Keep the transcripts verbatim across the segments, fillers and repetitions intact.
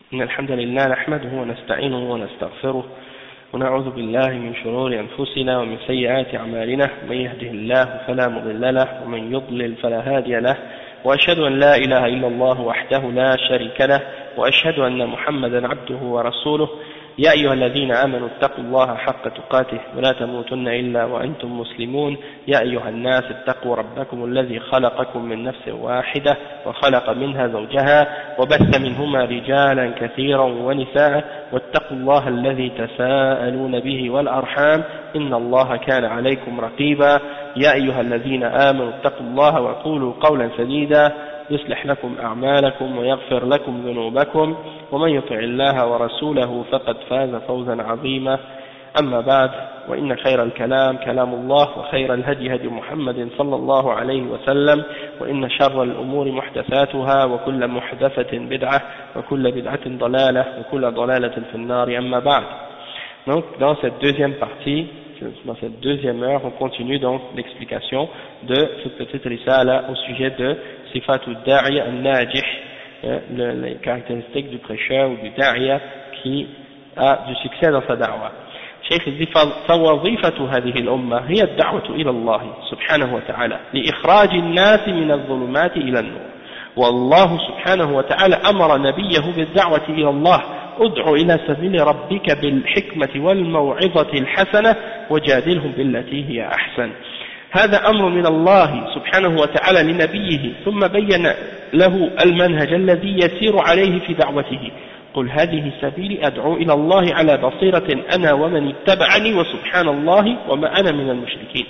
إن الحمد لله نحمده ونستعينه ونستغفره ونعوذ بالله من شرور أنفسنا ومن سيئات أعمالنا من يهده الله فلا مضل له ومن يضلل فلا هادي له وأشهد أن لا إله إلا الله وحده لا شريك له وأشهد أن محمدا عبده ورسوله يا أيها الذين آمنوا اتقوا الله حق تقاته ولا تموتن إلا وأنتم مسلمون يا أيها الناس اتقوا ربكم الذي خلقكم من نفس واحدة وخلق منها زوجها وبث منهما رجالا كثيرا ونساء واتقوا الله الذي تساءلون به والأرحام إن الله كان عليكم رقيبا يا أيها الذين آمنوا اتقوا الله وقولوا قولا سديدا يصلح لكم أعمالكم ويغفر لكم ذنوبكم ومن يطع الله ورسوله فقد فاز فوزا عظيما أما بعد وإن خير الكلام كلام الله وخير الهدي هدي محمد صلى الله عليه وسلم وإن شر الأمور محدثاتها وكل محدثة بدعة وكل بدعة ضلالة وكل ضلالة في النار أما بعد. Donc dans cette deuxième partie, dans cette deuxième heure, on continue donc l'explication de cette petite risala au sujet de Sifatul Da'iya al-Najih, les caractéristiques du prêcheur ou du Da'iya qui a du succès dans sa da'wa. Cheikh dit فوظيفة هذه الأمة هي الدعوة إلى الله سبحانه وتعالى لإخراج الناس من الظلمات إلى النور. والله سبحانه وتعالى أمر نبيه بالدعوة إلى الله ادع إلى سبيل ربك بالحكمة والموعظة الحسنة وجادلهم بالتي هي أحسن. هذا أمر من الله سبحانه وتعالى لنبيه ثم بين له المنهج الذي يسير عليه في دعوته. قل هذه سبيلي أدعو إلى الله على بصيرة أنا ومن اتبعني وسبحان الله وما أنا من المشركين.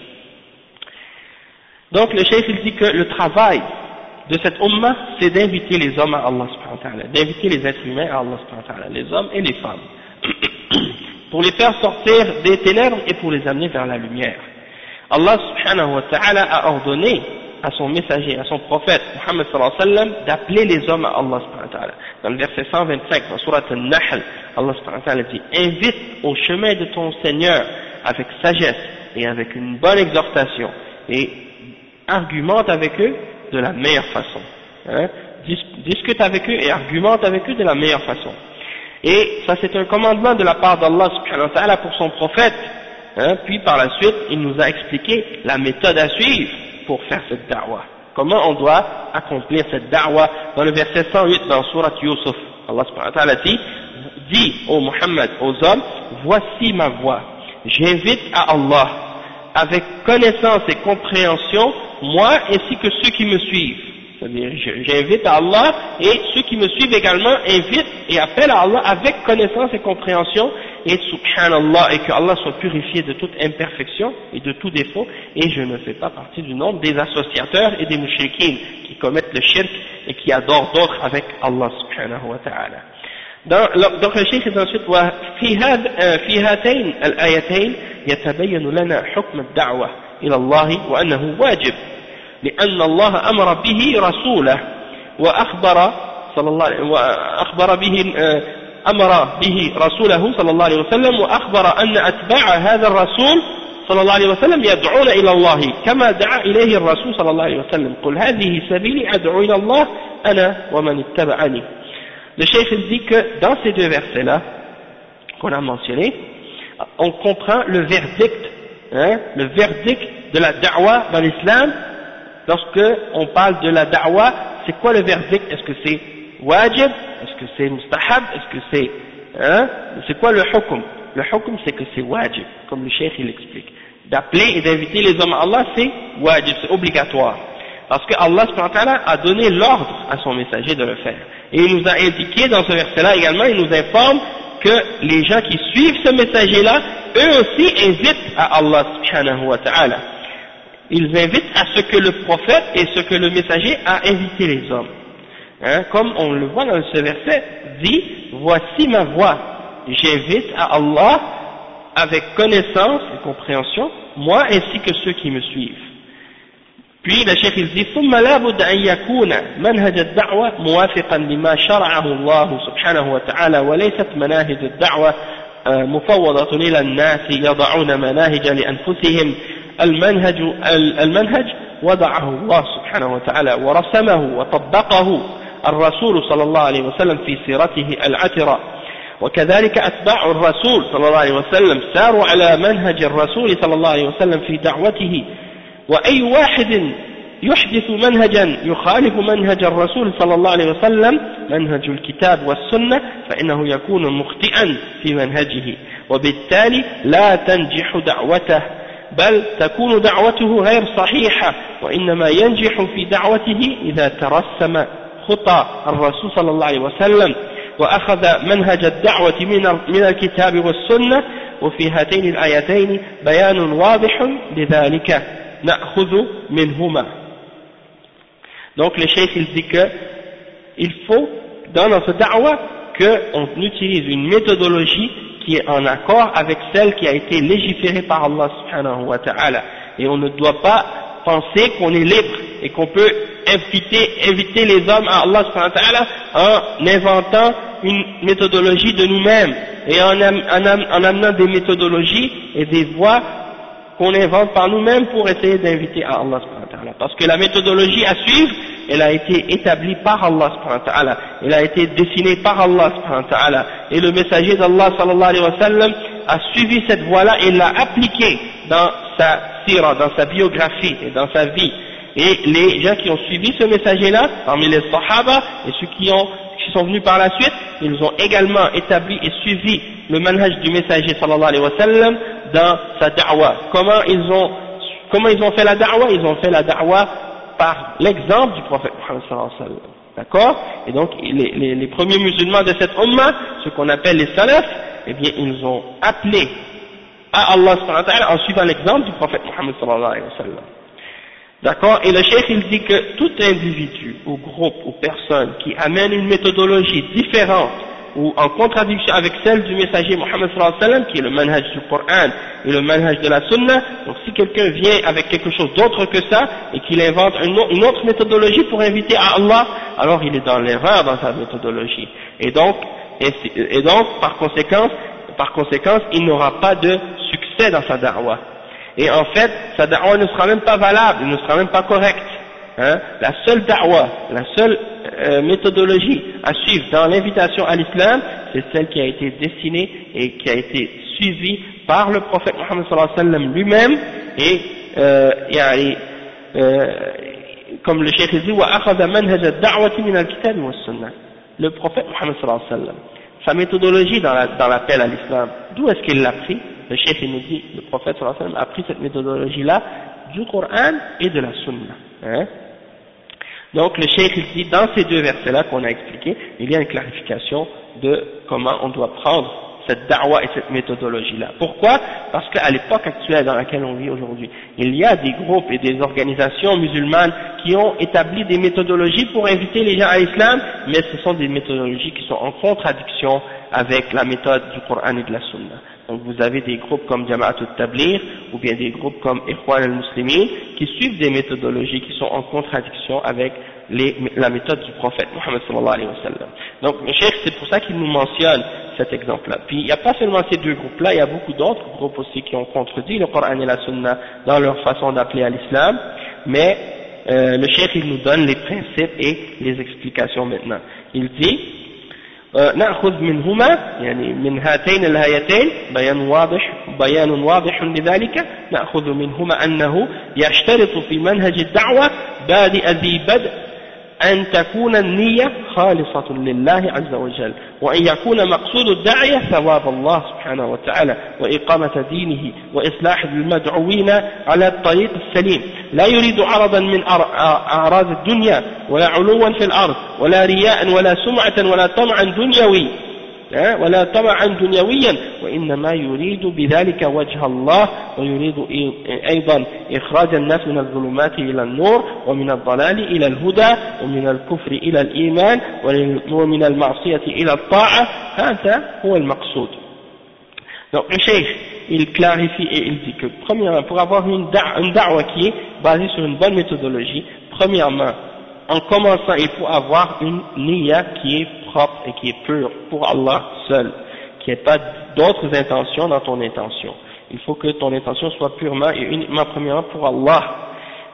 Donc le cheikh il dit que le travail de cette umma, c'est d'inviter les hommes à Allah subhanahu wa ta'ala, d'inviter les êtres humains à Allah subhanahu wa ta'ala, les hommes et les femmes, pour les faire sortir des ténèbres et pour les amener vers la lumière. Allah subhanahu wa ta'ala a ordonné à son messager, à son prophète, Muhammad sallallahu alayhi wa sallam, d'appeler les hommes à Allah subhanahu wa ta'ala. Dans le verset cent vingt-cinq, dans surat al-Nahl, Allah subhanahu wa ta'ala dit, invite au chemin de ton Seigneur avec sagesse et avec une bonne exhortation et argumente avec eux de la meilleure façon. Hein? Dis, discute avec eux et argumente avec eux de la meilleure façon. Et ça c'est un commandement de la part d'Allah subhanahu wa ta'ala pour son prophète. Hein? Puis par la suite, il nous a expliqué la méthode à suivre pour faire cette da'wah. Comment on doit accomplir cette da'wah dans le verset cent huit dans Surat Yusuf. Allah subhanahu wa ta'ala dit, dis ô Muhammad, aux hommes, voici ma voix. J'invite à Allah avec connaissance et compréhension, moi ainsi que ceux qui me suivent. C'est-à-dire, j'invite à Allah et ceux qui me suivent également invitent et appellent à Allah avec connaissance et compréhension et subhanallah, et que Allah soit purifié de toute imperfection et de tout défaut, et je ne fais pas partie du nombre des associateurs et des mushrikines qui commettent le shirk et qui adorent d'autres avec Allah subhanahu wa ta'ala. Donc le cheikh est ensuite في هاتين الآيتين يتبين لنا حكم الدعوة إلى الله وأنه واجب لأن الله أمر به رسوله وأخبر صلى الله عليه وأخبر به أمر به رسوله صلى الله عليه وسلم وأخبر أن أتباع هذا الرسول صلى الله عليه وسلم يدعون إلى الله كما دعا إليه الرسول صلى الله عليه وسلم قل هذه سبيلي أدعو إلى الله أنا ومن اتبعني. Le cheikh dit que dans ces deux versets-là qu'on a mentionnés, on comprend le verdict, hein, le verdict de la da'wa dans l'islam. Lorsque on parle de la da'wa, c'est quoi le verdict? Est-ce que c'est wajib? Est-ce que c'est mustahab? Est-ce que c'est, hein, c'est quoi le hukm? Le hukm c'est que c'est wajib, comme le cheikh il explique. D'appeler et d'inviter les hommes à Allah, c'est wajib, c'est obligatoire. Parce que Allah subhanahu wa ta'ala a donné l'ordre à son messager de le faire. Et il nous a indiqué dans ce verset-là également, il nous informe que les gens qui suivent ce messager-là, eux aussi invitent à Allah subhanahu wa ta'ala. Ils invitent à ce que le prophète et ce que le messager a invité les hommes. Hein, comme on le voit dans ce verset, dit, voici ma voix, j'invite à Allah avec connaissance et compréhension, moi ainsi que ceux qui me suivent. Puis le cheikh il dit ثم لا بد أن يكون منهج الدعوة موافقا لما شرعه الله سبحانه وتعالى وليست مناهج الدعوة مفوضة إلى الناس يضعون مناهج لأنفسهم. المنهج المنهج وضعه الله سبحانه وتعالى ورسمه وطبقه الرسول صلى الله عليه وسلم في سيرته العترة، وكذلك أتباع الرسول صلى الله عليه وسلم ساروا على منهج الرسول صلى الله عليه وسلم في دعوته، وأي واحد يحدث منهجا يخالف منهج الرسول صلى الله عليه وسلم منهج الكتاب والسنة فإنه يكون مخطئا في منهجه، وبالتالي لا تنجح دعوته، بل تكون دعوته غير صحيحة، وإنما ينجح في دعوته إذا ترسم خطى الرسول صلى الله عليه وسلم وأخذ منهج الدعوة من الكتاب والسنة. وفي هاتين الآيتين بيان واضح لذلك نأخذ منهما. Donc le cheikh il dit que il faut dans notre da'wa qu'on utilise une méthodologie qui est en accord avec celle qui a été légiférée par Allah subhanahu wa ta'ala, et on ne doit pas penser qu'on est libre et qu'on peut inviter, inviter les hommes à Allah subhanahu wa ta'ala en inventant une méthodologie de nous-mêmes et en, en, en amenant des méthodologies et des voies qu'on invente par nous-mêmes pour essayer d'inviter à Allah subhanahu wa ta'ala, parce que la méthodologie à suivre elle a été établie par Allah subhanahu wa ta'ala, elle a été dessinée par Allah subhanahu wa ta'ala, et le messager d'Allah sallallahu alayhi wa sallam a suivi cette voie-là et l'a appliquée dans sa sira, dans sa biographie et dans sa vie. Et les gens qui ont suivi ce messager-là, parmi les sahaba et ceux qui, ont, qui sont venus par la suite, ils ont également établi et suivi le manhaj du messager sallallahu alayhi wa sallam dans sa da'wa. Comment ils ont, comment ils ont fait la da'wa? Ils ont fait la da'wa par l'exemple du prophète Muhammad sallallahu alayhi wa sallam. D'accord? Et donc, les, les, les premiers musulmans de cette umma, ce qu'on appelle les salafs, eh bien, ils ont appelé à Allah subhanahu wa ta'ala en suivant l'exemple du prophète Muhammad sallallahu alayhi wa sallam. D'accord? Et le cheikh, il dit que tout individu, ou groupe, ou personne qui amène une méthodologie différente ou en contradiction avec celle du messager Muhammad sallallahu alayhi wa sallam, qui est le manhaj du Coran et le manhaj de la Sunna, donc si quelqu'un vient avec quelque chose d'autre que ça et qu'il invente une autre méthodologie pour inviter à Allah, alors il est dans l'erreur dans sa méthodologie. Et donc, et, et donc par conséquence, par conséquence, il n'aura pas de succès dans sa da'wa. Et en fait, sa da'wa ne sera même pas valable, ne sera même pas correcte. Hein? La seule da'wa, la seule euh, méthodologie à suivre dans l'invitation à l'islam, c'est celle qui a été dessinée et qui a été suivie par le prophète Muhammad sallallahu alayhi wa sallam lui-même, et euh, yani, euh, comme le cheikh dit, وَأَخَذَ مَنْهَجَ الدَّعْوَةِ مِنَ الْكِتَابِ وَالسُّنَّةِ. Le prophète Muhammad sallallahu alayhi wa sallam, sa méthodologie dans, la, dans l'appel à l'islam, d'où est-ce qu'il l'a pris? Le cheikh nous dit, le prophète sallallahu alayhi wa sallam a pris cette méthodologie-là du Coran et de la Sunna. Hein? Donc le cheikh il dit, dans ces deux versets-là qu'on a expliqués, il y a une clarification de comment on doit prendre cette da'wa et cette méthodologie-là. Pourquoi? Parce qu'à l'époque actuelle dans laquelle on vit aujourd'hui, il y a des groupes et des organisations musulmanes qui ont établi des méthodologies pour inviter les gens à l'islam, mais ce sont des méthodologies qui sont en contradiction avec la méthode du Coran et de la Sunna. Donc vous avez des groupes comme Jama'at al-Tabligh ou bien des groupes comme Ikhwan al-Muslimin qui suivent des méthodologies qui sont en contradiction avec les, la méthode du prophète Muhammad sallallahu alayhi wa sallam. Donc le cheikh, c'est pour ça qu'il nous mentionne cet exemple-là. Puis il n'y a pas seulement ces deux groupes-là, il y a beaucoup d'autres groupes aussi qui ont contredit le Coran et la Sunna dans leur façon d'appeler à l'islam, mais euh, le cheikh il nous donne les principes et les explications maintenant. Il dit نأخذ منهما يعني من هاتين الآيتين بيان واضح بيان واضح لذلك نأخذ منهما أنه يشترط في منهج الدعوة بادئ ذي بدء أن تكون النية خالصة لله عز وجل، وأن يكون مقصود الداعية ثواب الله سبحانه وتعالى وإقامة دينه وإصلاح المدعوين على الطريق السليم، لا يريد عرضا من أعراض الدنيا ولا علوا في الأرض ولا رياء ولا سمعة ولا طمعا دنيوي ولا طمعا دنيويا، وإنما يريد بذلك وجه الله، ويريد أيضا إخراج الناس من الظلمات إلى النور ومن الضلال إلى الهدى ومن الكفر إلى الإيمان ومن المعصية إلى الطاعة، هذا هو المقصود. Donc le cheikh, il clarifie et il dit que premièrement, pour avoir une da'wa qui est basée sur une bonne méthodologie, premièrement, en commençant, il faut avoir une niya qui est propre et qui est pure pour Allah seul, qu'il n'y ait pas d'autres intentions dans ton intention. Il faut que ton intention soit purement et uniquement premièrement pour Allah.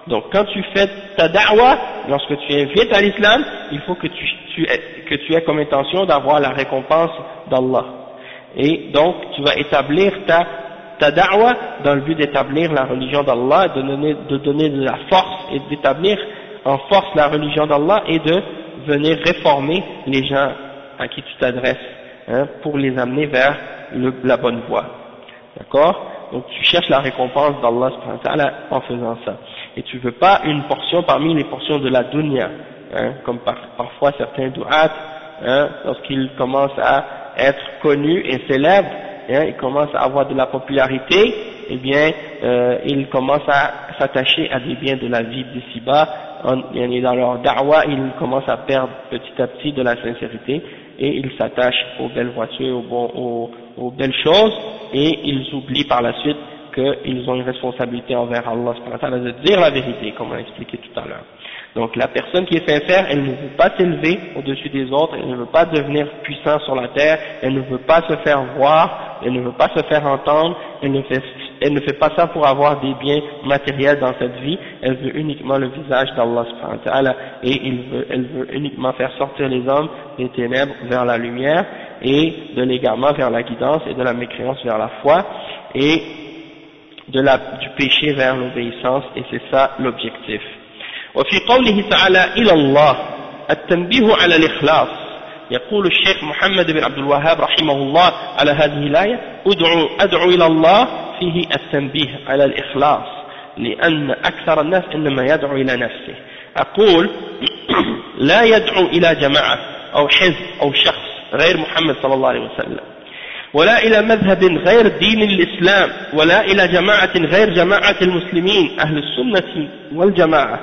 Donc quand tu fais ta da'wa, lorsque tu invites à l'islam, il faut que tu, tu, que tu aies comme intention d'avoir la récompense d'Allah. Et donc tu vas établir ta, ta da'wa dans le but d'établir la religion d'Allah, de donner, de donner de la force et d'établir en force la religion d'Allah et de venir réformer les gens à qui tu t'adresses, hein, pour les amener vers le, la bonne voie. D'accord? Donc tu cherches la récompense d'Allah subhanahu wa ta'ala en faisant ça. Et tu veux pas une portion parmi les portions de la dunya, hein, comme par, parfois certains du'at, hein, lorsqu'ils commencent à être connus et célèbres, hein, ils commencent à avoir de la popularité, eh bien, euh, ils commencent à s'attacher à des biens de la vie d'ici-bas, et dans leur da'wa, ils commencent à perdre petit à petit de la sincérité, et ils s'attachent aux belles voitures, aux, bons, aux, aux belles choses, et ils oublient par la suite qu'ils ont une responsabilité envers Allah subhanahu wa ta'ala de dire la vérité, comme on a expliqué tout à l'heure. Donc la personne qui est sincère, elle ne veut pas s'élever au-dessus des autres, elle ne veut pas devenir puissant sur la terre, elle ne veut pas se faire voir, elle ne veut pas se faire entendre, elle ne fait, elle ne fait pas ça pour avoir des biens matériels dans cette vie, elle veut uniquement le visage d'Allah subhanahu wa ta'ala, et il veut, elle veut uniquement faire sortir les hommes des ténèbres vers la lumière, et de l'égarement vers la guidance, et de la mécréance vers la foi, et de la, du péché vers l'obéissance, et c'est ça l'objectif. وفي قوله تعالى إلى الله التنبيه على الإخلاص يقول الشيخ محمد بن عبد الوهاب رحمه الله على هذه الآية أدعو, أدعو إلى الله فيه التنبيه على الإخلاص لأن أكثر الناس إنما يدعو إلى نفسه. أقول لا يدعو إلى جماعة أو حزب أو شخص غير محمد صلى الله عليه وسلم ولا إلى مذهب غير دين الإسلام ولا إلى جماعة غير جماعة المسلمين أهل السنة والجماعة.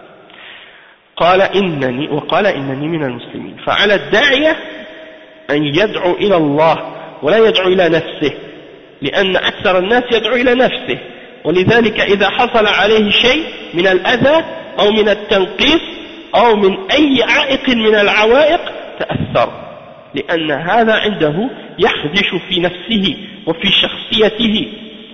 قال إنني وقال إنني من المسلمين. فعلى الداعية أن يدعو إلى الله ولا يدعو إلى نفسه لأن أكثر الناس يدعو إلى نفسه ولذلك إذا حصل عليه شيء من الأذى أو من التنقيص أو من أي عائق من العوائق تأثر لأن هذا عنده يخدش في نفسه وفي شخصيته.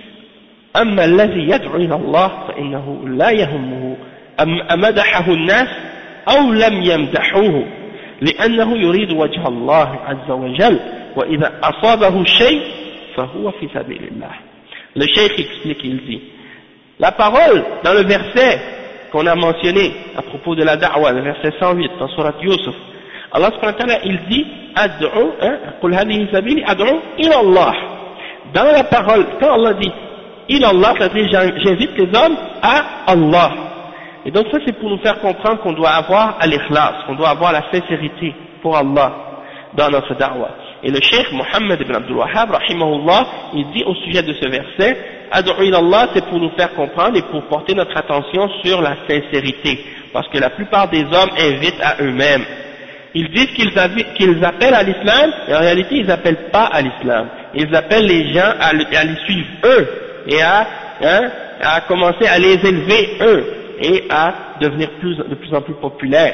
أما الذي يدعو إلى الله فإنه لا يهمه أمدحه الناس أو لم يمدحوه لأنه يريد وجه الله عز وجل وإذا أصابه شيء فهو في سبيل الله. Le cheikh explique, il dit, la parole dans le verset qu'on a mentionné à propos de la da'wa, le verset cent huit dans Surat Yusuf, Allah subhanahu wa ta'ala, il dit, ad'u, hein, qul hadhihi sabili ad'u ila Allah. Dans la parole, quand Allah dit ila Allah, c'est-à-dire j'invite les hommes à Allah. Et donc ça c'est pour nous faire comprendre qu'on doit avoir al-ikhlas, qu'on doit avoir la sincérité pour Allah dans notre da'wa. Et le cheikh Mohammed ibn Abdul Wahhab, rahimahullah, il dit au sujet de ce verset, ad'u ila Allah, c'est pour nous faire comprendre et pour porter notre attention sur la sincérité. Parce que la plupart des hommes invitent à eux-mêmes. Ils disent qu'ils, qu'ils appellent à l'islam, et en réalité ils n'appellent pas à l'islam. Ils appellent les gens à, le, à les suivre eux, et à, hein, à commencer à les élever eux, et à devenir plus, de plus en plus populaires.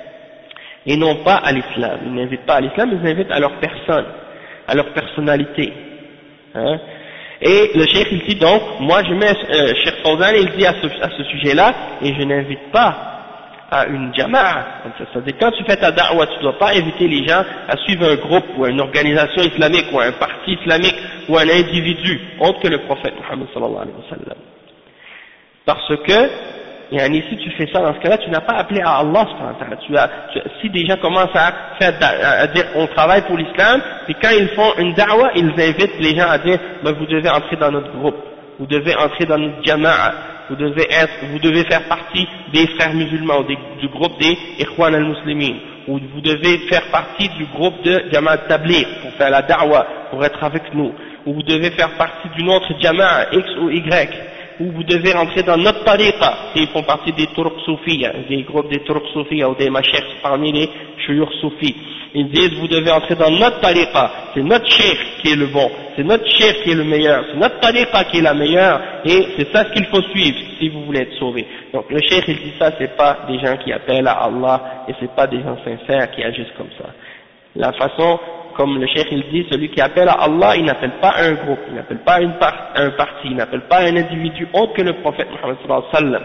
Et non pas à l'islam. Ils n'invitent pas à l'islam, ils invitent à leur personne, à leur personnalité. Hein. Et le cheikh il dit donc, moi je mets, euh, Cheikh Fawzan il dit à ce, à ce sujet-là, et je n'invite pas à une jama'a. C'est-à-dire quand tu fais ta da'wa, tu ne dois pas inviter les gens à suivre un groupe ou une organisation islamique ou un parti islamique ou un individu autre que le prophète Muhammad sallallahu alayhi wa sallam. Parce que, et si tu fais ça dans ce cas-là, tu n'as pas appelé à Allah. Tu as, tu, si des gens commencent à faire, à dire on travaille pour l'islam, et quand ils font une da'wa, ils invitent les gens à dire ben, vous devez entrer dans notre groupe, vous devez entrer dans notre jama'a, vous devez être, vous devez faire partie des frères musulmans, ou des, du groupe des Ikhwan al-Muslimin, ou vous devez faire partie du groupe de Jama'a Tabligh pour faire la da'wa, pour être avec nous, ou vous devez faire partie d'une autre jama'a X ou Y, ou vous devez rentrer dans notre tariqa, s'ils font partie des Turks soufis, des groupes des Turks soufis ou des mashaykhs parmi les shuyukh soufis. Ils disent vous devez entrer dans notre tariqa, c'est notre cheikh qui est le bon, c'est notre cheikh qui est le meilleur, c'est notre tariqa qui est la meilleure, et c'est ça ce qu'il faut suivre si vous voulez être sauvé. Donc le cheikh il dit ça, c'est pas des gens qui appellent à Allah, et c'est pas des gens sincères qui agissent comme ça. La façon, comme le cheikh il dit, celui qui appelle à Allah, il n'appelle pas un groupe, il n'appelle pas une part, un parti, il n'appelle pas un individu autre que le prophète Muhammad sallallahu alayhi wa sallam.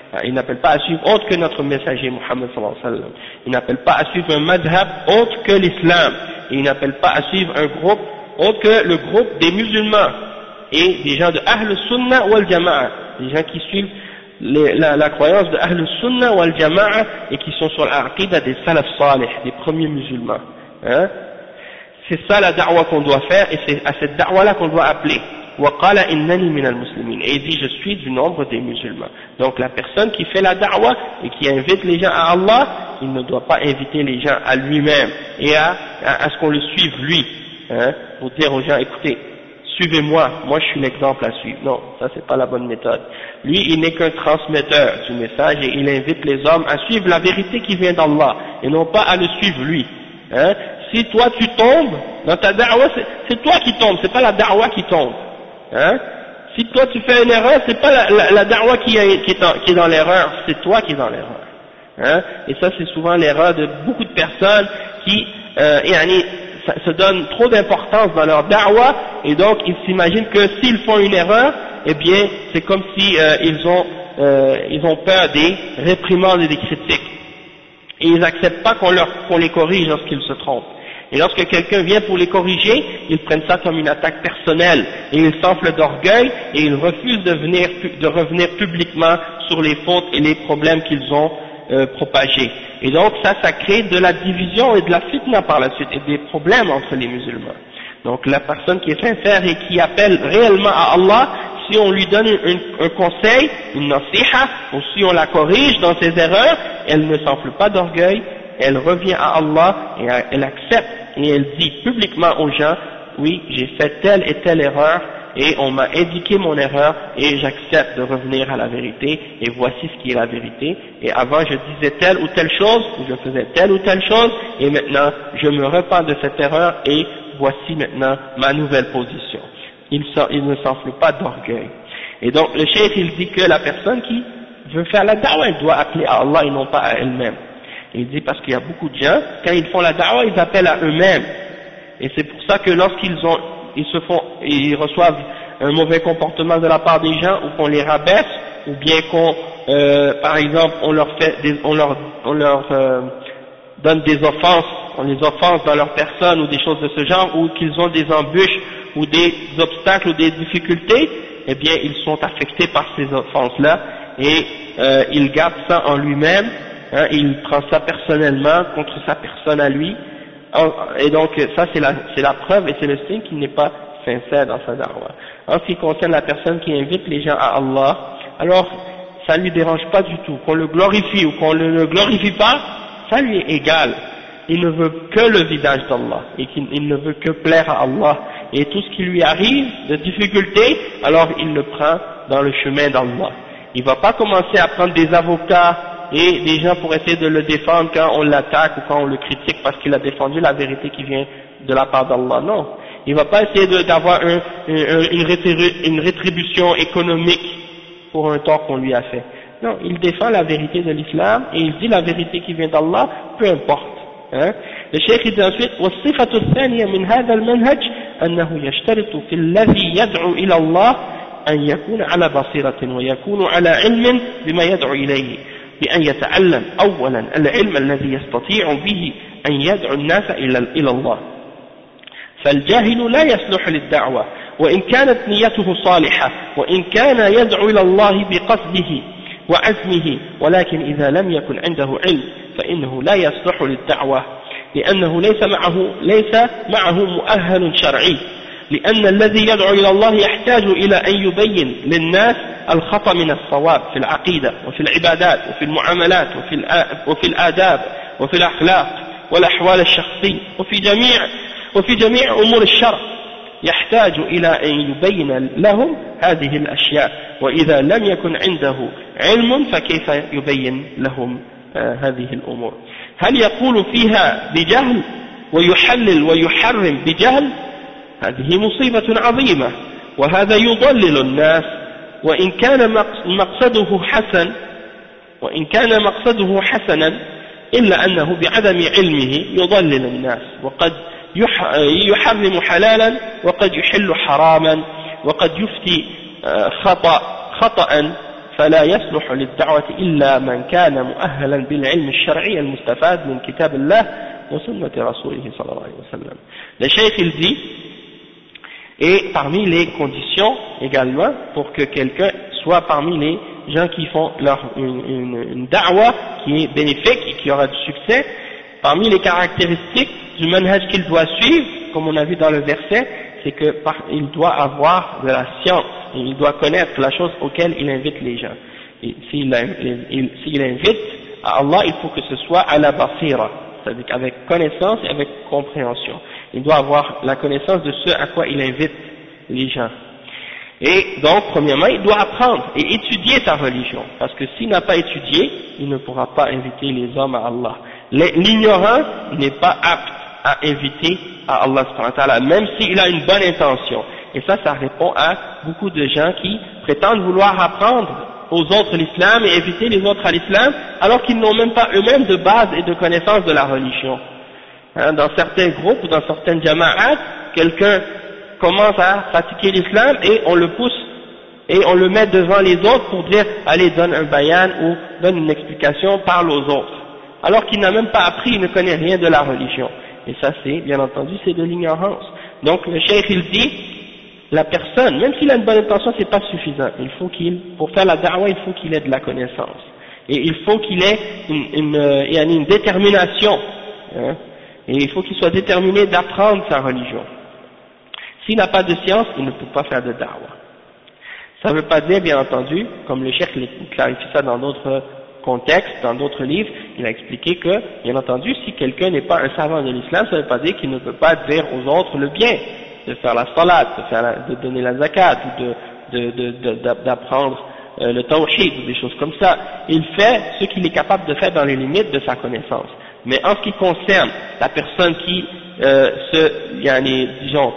Il n'appelle pas à suivre autre que notre messager Muhammad sallallahu alayhi wa sallam. Il n'appelle pas à suivre un madhab autre que l'islam. Il n'appelle pas à suivre un groupe autre que le groupe des musulmans et des gens de Ahl Sunnah wal Jama'a, des gens qui suivent les, la, la croyance de Ahl Sunnah wal Jama'a et qui sont sur l'aqida des salaf salih, des premiers musulmans. Hein? C'est ça la da'wa qu'on doit faire et c'est à cette da'wa là qu'on doit appeler. وَقَالَ إِنَّنِي مِنَ الْمُسْلِمِينَ. Et il dit je suis du nombre des musulmans. Donc la personne qui fait la da'wa et qui invite les gens à Allah, il ne doit pas inviter les gens à lui-même et à, à, à ce qu'on le suive lui, hein, pour dire aux gens écoutez, suivez-moi, moi je suis l'exemple à suivre. Non, ça c'est pas la bonne méthode. Lui il n'est qu'un transmetteur du message et il invite les hommes à suivre la vérité qui vient d'Allah et non pas à le suivre lui. Hein. Si toi tu tombes dans ta da'wa, c'est toi qui tombes, c'est pas la da'wa qui tombe. Hein? Si toi tu fais une erreur, c'est pas la, la, la da'wa qui est, qui est, en, qui est dans l'erreur, c'est toi qui es dans l'erreur. Hein? Et ça c'est souvent l'erreur de beaucoup de personnes qui euh, yani, se donnent trop d'importance dans leur da'wa et donc ils s'imaginent que s'ils font une erreur, eh bien c'est comme si euh, ils ont euh, ils ont peur des réprimandes et des critiques. Et ils n'acceptent pas qu'on leur qu'on les corrige lorsqu'ils se trompent. Et lorsque quelqu'un vient pour les corriger, ils prennent ça comme une attaque personnelle et ils s'enflent d'orgueil et ils refusent de, venir, de revenir publiquement sur les fautes et les problèmes qu'ils ont euh, propagés. Et donc ça, ça crée de la division et de la fitna par la suite et des problèmes entre les musulmans. Donc la personne qui est sincère et qui appelle réellement à Allah, si on lui donne un, un conseil, une nasiha, ou si on la corrige dans ses erreurs, elle ne s'enfle pas d'orgueil, elle revient à Allah et elle accepte et elle dit publiquement aux gens oui j'ai fait telle et telle erreur et on m'a indiqué mon erreur et j'accepte de revenir à la vérité et voici ce qui est la vérité et avant je disais telle ou telle chose ou je faisais telle ou telle chose et maintenant je me repens de cette erreur et voici maintenant ma nouvelle position. Il, il ne s'enfle pas d'orgueil. Et donc le cheikh il dit que la personne qui veut faire la da'wa elle doit appeler à Allah et non pas à elle-même. Il dit parce qu'il y a beaucoup de gens, quand ils font la da'wa, ils appellent à eux-mêmes. Et c'est pour ça que lorsqu'ils ont, ils se font, ils reçoivent un mauvais comportement de la part des gens, ou qu'on les rabaisse, ou bien qu'on, euh, par exemple, on leur fait, des, on leur, on leur euh, donne des offenses, on les offense dans leur personne ou des choses de ce genre, ou qu'ils ont des embûches ou des obstacles ou des difficultés, eh bien ils sont affectés par ces offenses-là et euh, ils gardent ça en lui-même. Hein, il prend ça personnellement contre sa personne à lui, et donc ça c'est la, c'est la preuve et c'est le signe qu'il n'est pas sincère dans sa da'wa. En ce qui concerne la personne qui invite les gens à Allah, alors ça lui dérange pas du tout, qu'on le glorifie ou qu'on ne le glorifie pas, ça lui est égal. Il ne veut que le visage d'Allah et qu'il ne veut que plaire à Allah et tout ce qui lui arrive de difficulté, alors il le prend dans le chemin d'Allah. Il ne va pas commencer à prendre des avocats et des gens pour essayer de le défendre quand on l'attaque ou quand on le critique parce qu'il a défendu la vérité qui vient de la part d'Allah. Non, il ne va pas essayer d'avoir un, un, une, une rétribution économique pour un tort qu'on lui a fait. Non, il défend la vérité de l'islam et il dit la vérité qui vient d'Allah, peu importe. Hein. Le cheikh dit ensuite والصفة الثانية من هذا المنهج أنه يشترط في الذي يدعو إلى الله أن يكون على بصيرة ويكون على علم بما يدعو إليه بأن يتعلم أولا العلم الذي يستطيع به أن يدعو الناس إلى الله فالجاهل لا يصلح للدعوة وإن كانت نيته صالحة وإن كان يدعو إلى الله بقصده وعزمه ولكن إذا لم يكن عنده علم فإنه لا يصلح للدعوة لأنه ليس معه ليس معه مؤهل شرعي لأن الذي يدعو إلى الله يحتاج إلى أن يبين للناس الخطأ من الصواب في العقيدة وفي العبادات وفي المعاملات وفي وفي الآداب وفي الأخلاق والأحوال الشخصية وفي جميع وفي جميع أمور الشرع يحتاج إلى أن يبين لهم هذه الأشياء وإذا لم يكن عنده علم فكيف يبين لهم آه هذه الأمور هل يقول فيها بجهل ويحلل ويحرم بجهل هذه مصيبة عظيمة وهذا يضلل الناس وإن كان مقصده حسن وإن كان مقصده حسنا إلا أنه بعدم علمه يضلل الناس وقد يحرم حلالا وقد يحل حراما وقد يفتي خطأ خطأ فلا يصلح للدعوة إلا من كان مؤهلا بالعلم الشرعي المستفاد من كتاب الله وسنة رسوله صلى الله عليه وسلم. Le cheikh il dit, et parmi les conditions également pour que quelqu'un soit parmi les gens qui font leur, une, une, une da'wa qui est bénéfique et qui aura du succès, parmi les caractéristiques du manhaj qu'il doit suivre, comme on a vu dans le verset, c'est qu'il doit avoir de la science, et il doit connaître la chose auquel il invite les gens. Et s'il s'il invite à Allah, il faut que ce soit à la basira, c'est-à-dire avec connaissance et avec compréhension. Il doit avoir la connaissance de ce à quoi il invite les gens. Et donc, premièrement, il doit apprendre et étudier sa religion, parce que s'il n'a pas étudié, il ne pourra pas inviter les hommes à Allah. L'ignorant n'est pas apte à inviter à Allah subhanahu wa ta'ala, même s'il a une bonne intention. Et ça, ça répond à beaucoup de gens qui prétendent vouloir apprendre aux autres l'islam et inviter les autres à l'islam, alors qu'ils n'ont même pas eux-mêmes de base et de connaissance de la religion. Hein, dans certains groupes ou dans certaines jama'at, quelqu'un commence à pratiquer l'islam et on le pousse et on le met devant les autres pour dire allez donne un bayan ou donne une explication, parle aux autres, alors qu'il n'a même pas appris, il ne connaît rien de la religion. Et ça c'est, bien entendu, c'est de l'ignorance. Donc le cheikh il dit, la personne, même s'il a une bonne intention, c'est pas suffisant. Il faut qu'il, pour faire la da'wa, il faut qu'il ait de la connaissance. Et il faut qu'il ait une, une, une, une détermination. Hein, et il faut qu'il soit déterminé d'apprendre sa religion. S'il n'a pas de science, il ne peut pas faire de da'wa. Ça ne veut pas dire, bien entendu, comme le cheikh clarifie ça dans d'autres contextes, dans d'autres livres, il a expliqué que, bien entendu, si quelqu'un n'est pas un savant de l'islam, ça ne veut pas dire qu'il ne peut pas dire aux autres le bien, de faire la salat, de, faire la, de donner la zakat, ou de, de, de, de, d'apprendre euh, le tawhid, ou des choses comme ça. Il fait ce qu'il est capable de faire dans les limites de sa connaissance. Mais en ce qui concerne la personne qui euh, se, yani, disons,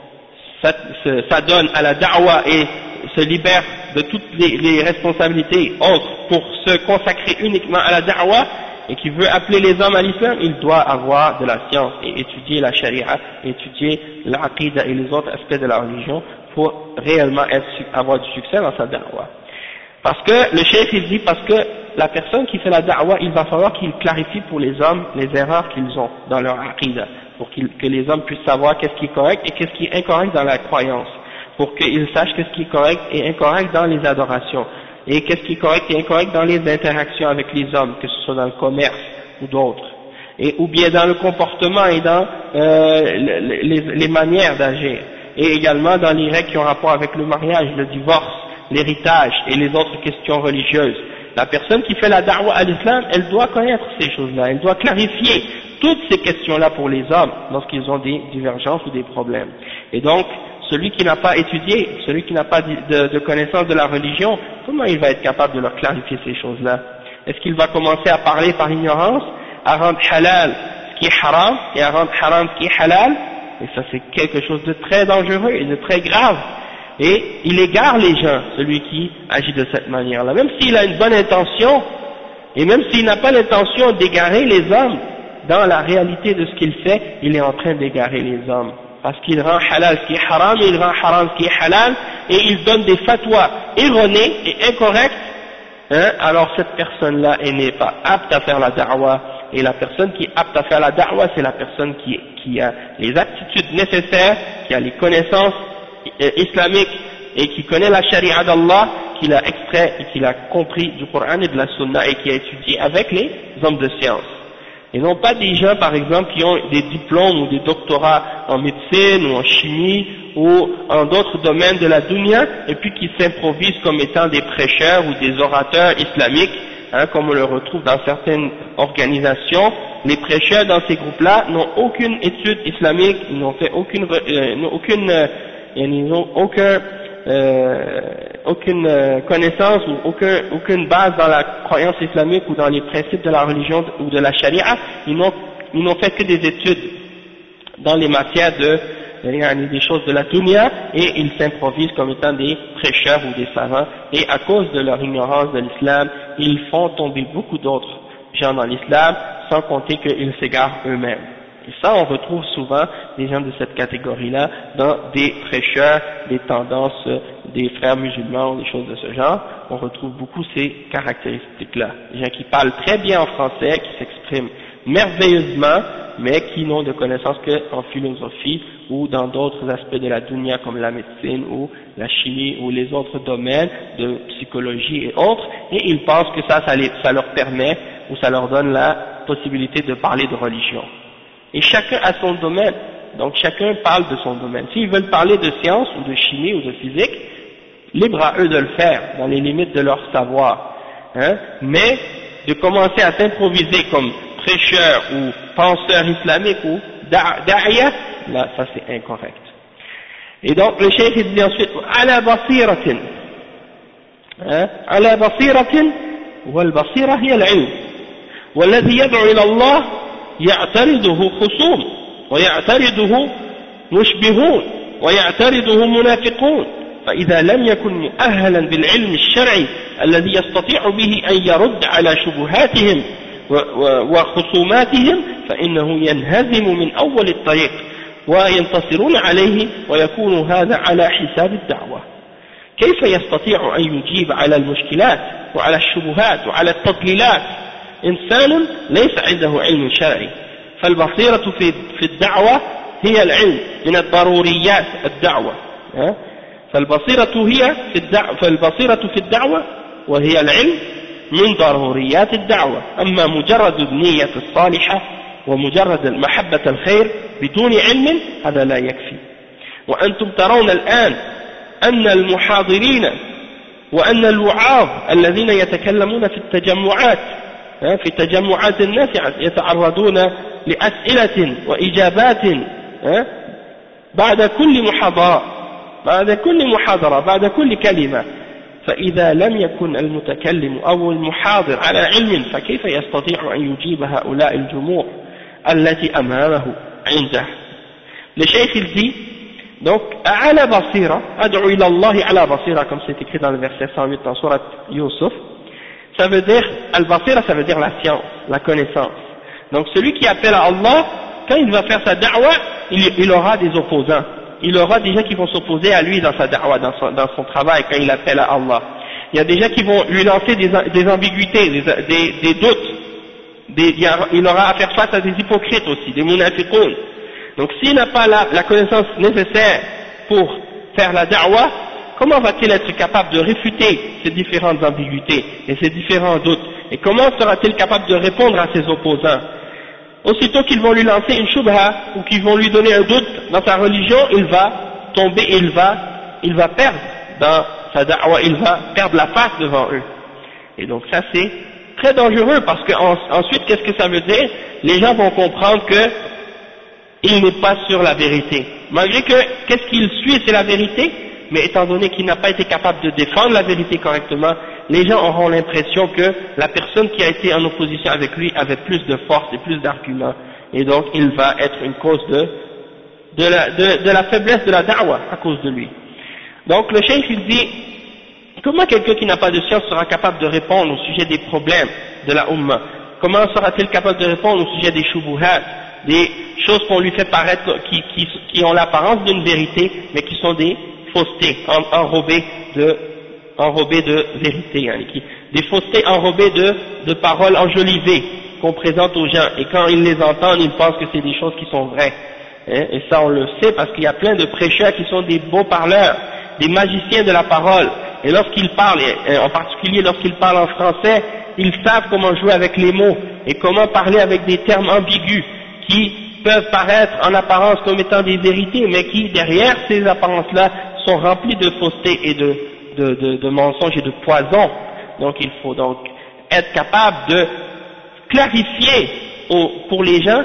s'adonne à la da'wa et se libère de toutes les, les responsabilités autres pour se consacrer uniquement à la da'wa et qui veut appeler les hommes à l'islam, il doit avoir de la science et étudier la sharia, étudier l'aqidah et les autres aspects de la religion pour réellement être, avoir du succès dans sa da'wa. Parce que le cheikh il dit, parce que la personne qui fait la da'wa, il va falloir qu'il clarifie pour les hommes les erreurs qu'ils ont dans leur aqidah, pour qu que les hommes puissent savoir qu'est-ce qui est correct et qu'est-ce qui est incorrect dans la croyance, pour qu'ils sachent qu'est-ce qui est correct et incorrect dans les adorations, et qu'est-ce qui est correct et incorrect dans les interactions avec les hommes, que ce soit dans le commerce ou d'autres, et ou bien dans le comportement et dans euh, les, les manières d'agir, et également dans les règles qui ont rapport avec le mariage, le divorce, l'héritage et les autres questions religieuses. La personne qui fait la da'wa à l'islam, elle doit connaître ces choses-là, elle doit clarifier toutes ces questions-là pour les hommes lorsqu'ils ont des divergences ou des problèmes. Et donc, celui qui n'a pas étudié, celui qui n'a pas de, de connaissance de la religion, comment il va être capable de leur clarifier ces choses-là? Est-ce qu'il va commencer à parler par ignorance, à rendre halal ce qui est haram et à rendre haram ce qui est halal? Et ça c'est quelque chose de très dangereux et de très grave. Et il égare les gens, celui qui agit de cette manière-là. Même s'il a une bonne intention, et même s'il n'a pas l'intention d'égarer les hommes, dans la réalité de ce qu'il fait, il est en train d'égarer les hommes. Parce qu'il rend halal ce qui est haram, et il rend haram ce qui est halal, et il donne des fatwas erronés et incorrects, hein, alors cette personne-là, elle n'est pas apte à faire la da'wa, et la personne qui est apte à faire la da'wa, c'est la personne qui, qui a les aptitudes nécessaires, qui a les connaissances islamique et qui connaît la charia d'Allah, qui l'a extrait et qui l'a compris du Coran et de la Sunna et qui a étudié avec les hommes de science. Et non pas des gens par exemple qui ont des diplômes ou des doctorats en médecine ou en chimie ou en d'autres domaines de la dunya et puis qui s'improvisent comme étant des prêcheurs ou des orateurs islamiques, hein, comme on le retrouve dans certaines organisations. Les prêcheurs dans ces groupes-là n'ont aucune étude islamique, ils n'ont fait aucune, euh, aucune euh, ils n'ont aucun, euh, aucune euh, connaissance ou aucun, aucune base dans la croyance islamique ou dans les principes de la religion ou de la charia. Ils n'ont, ils n'ont fait que des études dans les matières de, des choses de la dunya et ils s'improvisent comme étant des prêcheurs ou des savants et à cause de leur ignorance de l'islam, ils font tomber beaucoup d'autres gens dans l'islam sans compter qu'ils s'égarent eux-mêmes. Et ça, on retrouve souvent des gens de cette catégorie-là dans des prêcheurs, des tendances des frères musulmans ou des choses de ce genre, on retrouve beaucoup ces caractéristiques-là. Des gens qui parlent très bien en français, qui s'expriment merveilleusement, mais qui n'ont de connaissances qu'en philosophie ou dans d'autres aspects de la dunya comme la médecine ou la chimie ou les autres domaines de psychologie et autres, et ils pensent que ça, ça, les, ça leur permet ou ça leur donne la possibilité de parler de religion. Et chacun a son domaine, donc chacun parle de son domaine. S'ils veulent parler de science ou de chimie ou de physique, libre à eux de le faire, dans les limites de leur savoir. Hein, mais de commencer à s'improviser comme prêcheur ou penseur islamique ou da'iyah, là, ça c'est incorrect. Et donc le cheikh dit ensuite, ala basiratin, ala basiratin, wal basira hiya al-ilm, والذي يدعو إلى الله يعترضه خصوم ويعترضه مشبهون ويعترضه منافقون، فإذا لم يكن مؤهلا بالعلم الشرعي الذي يستطيع به أن يرد على شبهاتهم وخصوماتهم فإنه ينهزم من أول الطريق وينتصرون عليه ويكون هذا على حساب الدعوة. كيف يستطيع أن يجيب على المشكلات وعلى الشبهات وعلى التضليلات إنسان ليس عنده علم شرعي؟ فالبصيرة في في الدعوة هي العلم من الضروريات الدعوة، فالبصيرة هي في الدعوة فالبصيرة في الدعوة وهي العلم من ضروريات الدعوة. أما مجرد النية الصالحة ومجرد محبة الخير بدون علم هذا لا يكفي. وأنتم ترون الآن أن المحاضرين وأن الوعاظ الذين يتكلمون في التجمعات في تجمعات الناس يتعرضون لأسئلة وإجابات بعد كل محاضرة بعد كل محاضرة بعد كل كلمة، فإذا لم يكن المتكلم أو المحاضر على علم فكيف يستطيع أن يجيب هؤلاء الجموع التي أمامه عنده؟ Le cheikh il dit donc ala basira ad'u ila Allah ala basira, comme c'est écrit dans le verset cent huit en sourate Yusuf. Ça veut dire al-basira, ça veut dire la science, la connaissance. Donc celui qui appelle à Allah, quand il va faire sa da'wa, il, il aura des opposants. Il aura des gens qui vont s'opposer à lui dans sa da'wa, dans son, dans son travail, quand il appelle à Allah. Il y a des gens qui vont lui lancer des, des ambiguïtés, des, des, des doutes. Des, il, y a, il aura à faire face à des hypocrites aussi, des munafiqoun. Donc s'il n'a pas la, la connaissance nécessaire pour faire la da'wa, comment va-t-il être capable de réfuter ces différentes ambiguïtés et ces différents doutes? Et comment sera-t-il capable de répondre à ses opposants? Aussitôt qu'ils vont lui lancer une shubha ou qu'ils vont lui donner un doute dans sa religion, il va tomber, il va, il va perdre dans sa da'wa, il va perdre la face devant eux. Et donc ça c'est très dangereux parce que ensuite qu'est-ce que ça veut dire? Les gens vont comprendre que il n'est pas sur la vérité. Malgré que qu'est-ce qu'il suit c'est la vérité, mais étant donné qu'il n'a pas été capable de défendre la vérité correctement, les gens auront l'impression que la personne qui a été en opposition avec lui avait plus de force et plus d'arguments, et donc il va être une cause de, de, la, de, de la faiblesse de la da'wa à cause de lui. Donc le cheikh il dit, comment quelqu'un qui n'a pas de science sera capable de répondre au sujet des problèmes de la Ummah? Comment sera-t-il capable de répondre au sujet des shubuhat, des choses qu'on lui fait paraître, qui, qui, qui ont l'apparence d'une vérité, mais qui sont des faussetés, enrobées de, enrobées de vérité, hein, qui, des faussetés enrobées de, de paroles enjolivées qu'on présente aux gens, et quand ils les entendent, ils pensent que c'est des choses qui sont vraies, hein, et ça on le sait parce qu'il y a plein de prêcheurs qui sont des beaux parleurs, des magiciens de la parole, et lorsqu'ils parlent, et en particulier lorsqu'ils parlent en français, ils savent comment jouer avec les mots, et comment parler avec des termes ambigus, qui peuvent paraître en apparence comme étant des vérités, mais qui derrière ces apparences-là sont remplis de fausseté et de, de, de, de mensonges et de poison. Donc il faut donc être capable de clarifier au, pour les gens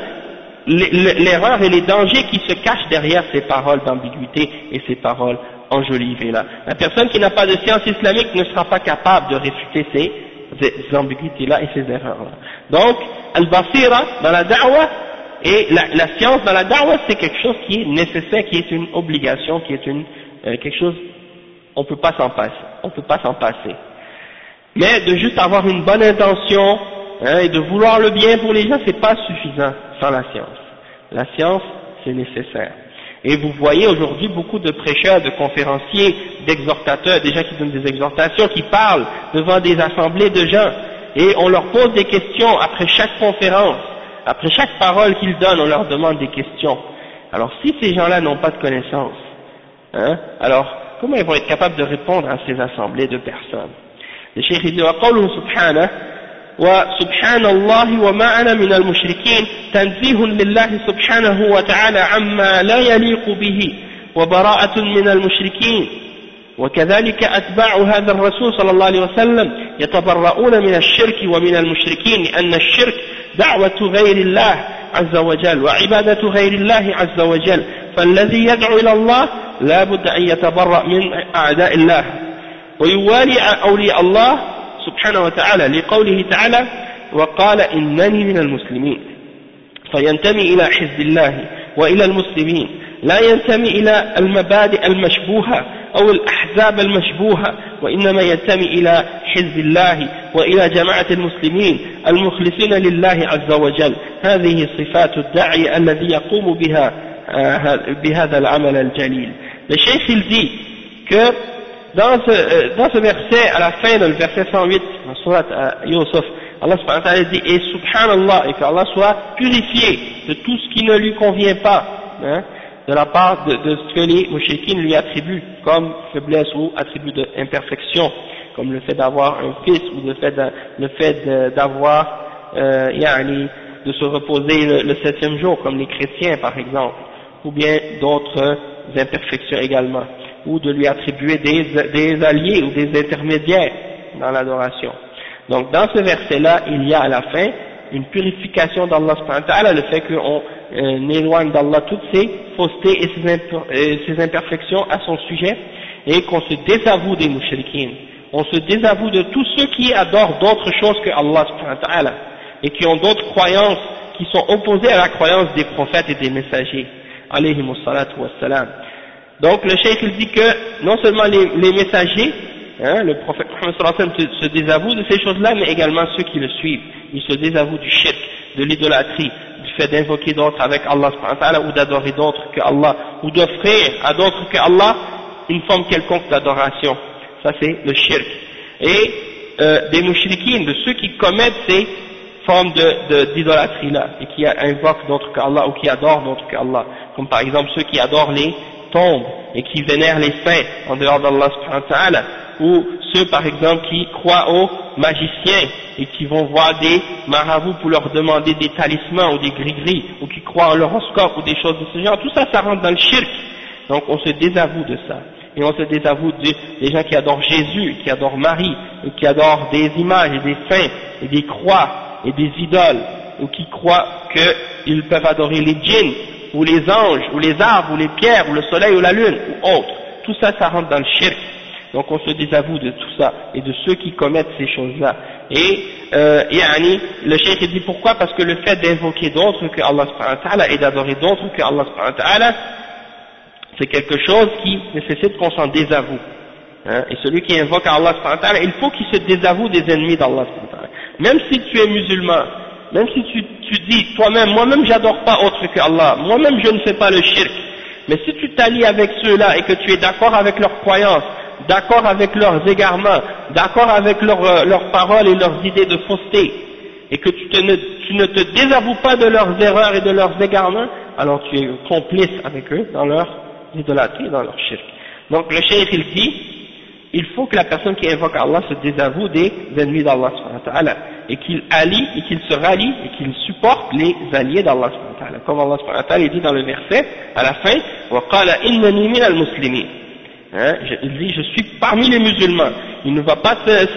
l'erreur et les dangers qui se cachent derrière ces paroles d'ambiguïté et ces paroles enjolivées là. La personne qui n'a pas de science islamique ne sera pas capable de réfuter ces, ces ambiguïtés-là et ces erreurs-là. Donc, al-basira dans la da'wa et la, la science dans la da'wa, c'est quelque chose qui est nécessaire, qui est une obligation, qui est une Euh, quelque chose, on peut pas s'en passer, on peut pas s'en passer. Mais de juste avoir une bonne intention hein, et de vouloir le bien pour les gens, c'est pas suffisant sans la science. La science, c'est nécessaire. Et vous voyez aujourd'hui beaucoup de prêcheurs, de conférenciers, d'exhortateurs, des gens qui donnent des exhortations, qui parlent devant des assemblées de gens, et on leur pose des questions après chaque conférence, après chaque parole qu'ils donnent, on leur demande des questions. Alors si ces gens-là n'ont pas de connaissances, hein, alors comment ils vont être capables de répondre à ces assemblées de personnes? Le Cheikh dit وقوله سبحانه وسبحان الله وما أنا من المشركين تنزيه لله سبحانه وتعالى عما لا يليق به وبراءة من المشركين وكذلك أتباع هذا الرسول صلى الله عليه وسلم يتبرؤون من الشرك ومن المشركين لأن الشرك دعوة غير الله عز وجل وعبادة غير الله عز وجل فالذي يدعو إلى الله لا بد أن يتبرأ من أعداء الله ويوالي أولياء الله سبحانه وتعالى لقوله تعالى وقال إنني من المسلمين فينتمي إلى حزب الله وإلى المسلمين لا ينتمي إلى المبادئ المشبوهة أو الأحزاب المشبوهة وإنما ينتمي إلى حزب الله وإلى جماعة المسلمين المخلصين لله عز وجل هذه صفات الداعي الذي يقوم بها بهذا العمل الجليل. Le Cheikh il dit que dans ce, dans ce verset, à la fin de le verset cent huit, dans Surat Yusuf, Allah subhanahu wa ta'ala dit et subhanallah, et que Allah soit purifié de tout ce qui ne lui convient pas, hein, de la part de, de ce que les mouchriquines lui attribuent comme faiblesse ou attribut d'imperfection, comme le fait d'avoir un fils ou le fait de, le fait d'avoir, euh, yani, de se reposer le, le septième jour, comme les chrétiens par exemple, ou bien d'autres imperfections également, ou de lui attribuer des, des alliés ou des intermédiaires dans l'adoration. Donc dans ce verset-là, il y a à la fin une purification d'Allah subhanahu wa ta'ala, le fait qu'on euh, éloigne d'Allah toutes ses faussetés et ses, imper, euh, ses imperfections à son sujet, et qu'on se désavoue des mouchriquines. On se désavoue de tous ceux qui adorent d'autres choses que Allah subhanahu wa ta'ala, et qui ont d'autres croyances qui sont opposées à la croyance des prophètes et des messagers, alayhimus salatu wassalam. Donc le cheikh il dit que non seulement les, les messagers, hein, le prophète Muhammad sallallahu alayhi wa sallam se, se désavoue de ces choses-là, mais également ceux qui le suivent. Ils se désavouent du shirk, de l'idolâtrie, du fait d'invoquer d'autres avec Allah subhanahu wa ta'ala, ou d'adorer d'autres que Allah, ou d'offrir à d'autres que Allah une forme quelconque d'adoration. Ça c'est le shirk. Et euh, des mouchriquines, de ceux qui commettent ces formes d'idolâtrie-là, et qui invoquent d'autres que Allah, ou qui adorent d'autres que Allah, comme par exemple ceux qui adorent les tombent et qui vénèrent les saints en dehors d'Allah subhanahu wa ta'ala, ou ceux par exemple qui croient aux magiciens et qui vont voir des marabouts pour leur demander des talismans ou des gris-gris, ou qui croient en l'horoscope ou des choses de ce genre, tout ça, ça rentre dans le shirk. Donc on se désavoue de ça, et on se désavoue de, des gens qui adorent Jésus, qui adorent Marie, et qui adorent des images et des saints, et des croix, et des idoles, ou qui croient qu'ils peuvent adorer les djinns, ou les anges, ou les arbres, ou les pierres, ou le soleil, ou la lune, ou autre. Tout ça, ça rentre dans le shirk. Donc on se désavoue de tout ça, et de ceux qui commettent ces choses-là. Et, euh, yani, le cheikh dit pourquoi? Parce que le fait d'invoquer d'autres que Allah subhanahu wa ta'ala, et d'adorer d'autres que Allah subhanahu wa ta'ala, c'est quelque chose qui nécessite qu'on s'en désavoue. Hein? Et celui qui invoque Allah subhanahu wa ta'ala, il faut qu'il se désavoue des ennemis d'Allah subhanahu wa ta'ala. Même si tu es musulman, même si tu, tu dis toi-même, moi-même j'adore pas autre que Allah, moi-même je ne fais pas le shirk, mais si tu t'allies avec ceux-là et que tu es d'accord avec leurs croyances, d'accord avec leurs égarements, d'accord avec leurs, leurs paroles et leurs idées de fausseté, et que tu, te ne, tu ne te désavoues pas de leurs erreurs et de leurs égarements, alors tu es complice avec eux dans leur idolâtrie, dans leur shirk. Donc le cheikh il dit, il faut que la personne qui invoque Allah se désavoue des ennemis d'Allah subhanahu wa ta'ala, et qu'il allie, et qu'il se rallie, et qu'il supporte les alliés d'Allah subhanahu wa ta'ala. Comme Allah subhanahu wa ta'ala dit dans le verset, à la fin, وَقَالَ إِنَّنِي مِنَ الْمُسْلِمِينَ. Hein, il dit, je suis parmi les musulmans. Il ne va pas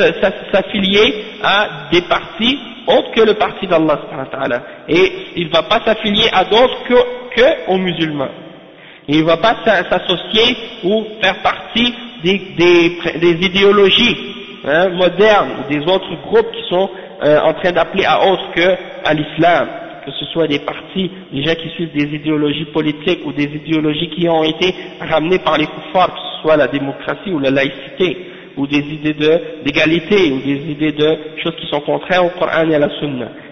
s'affilier à des partis autres que le parti d'Allah subhanahu wa ta'ala. Et il ne va pas s'affilier à d'autres que, que aux musulmans. Et il ne va pas s'associer ou faire partie des, des, des idéologies hein, modernes ou des autres groupes qui sont euh, en train d'appeler à autre que à l'islam, que ce soit des partis, des gens qui suivent des idéologies politiques ou des idéologies qui ont été ramenées par les kuffars, que ce soit la démocratie ou la laïcité, ou des idées d'égalité ou des idées de choses qui sont contraires au Coran et à la Sunna.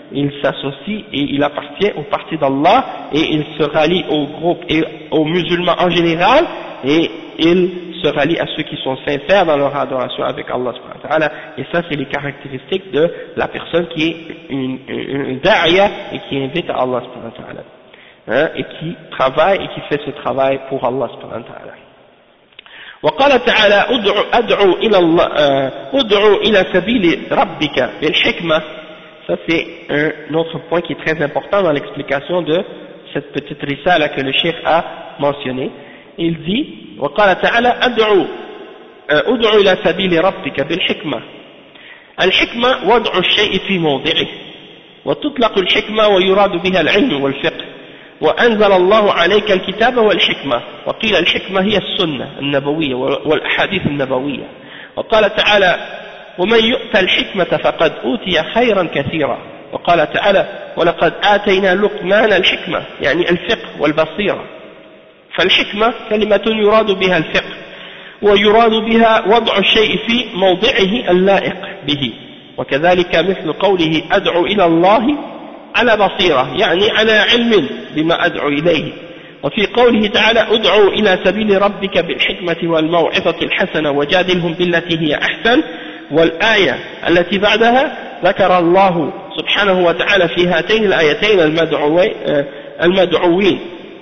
il s'associe et il appartient au parti d'Allah et il se rallie au groupe et aux musulmans en général et il se rallie à ceux qui sont sincères dans leur adoration avec Allah subhanahu wa ta'ala. Et ça c'est les caractéristiques de la personne qui est une, une, une da'ya et qui invite à Allah subhanahu wa ta'ala, hein, et qui travaille et qui fait ce travail pour Allah subhanahu wa ta'ala. وقال تعالى ادعو ادعو الى الله ادعو الى سبيل ربك بالحكمة. Ça c'est un autre point qui est très important dans l'explication de cette petite risala que le cheikh a mentionné. Il dit وقال تعالى ادعو ادعو الى سبيل ربك بالحكمة. الحكمة وضع الشيء في موضعه وتطلق الحكمة ويراد بها العلم والفقه. وأنزل الله عليك الكتاب والحكمة. وقيل الحكمة هي السنة النبوية والأحاديث النبوية. وقال تعالى ومن يؤت الحكمة فقد أوتي خيرا كثيرا. وقال تعالى ولقد آتينا لقمان الحكمة يعني الفقه والبصيرة. فالحكمة كلمة يراد بها الفقه ويراد بها وضع الشيء في موضعه اللائق به. وكذلك مثل قوله أدعو إلى الله على بصيرة يعني على علم بما أدعو إليه. وفي قوله تعالى ادعو إلى سبيل ربك بالحكمة والموعظة الحسنة وجادلهم بالتي هي أحسن. والآية التي بعدها ذكر الله سبحانه وتعالى في هاتين الآيتين المدعوين المدعوين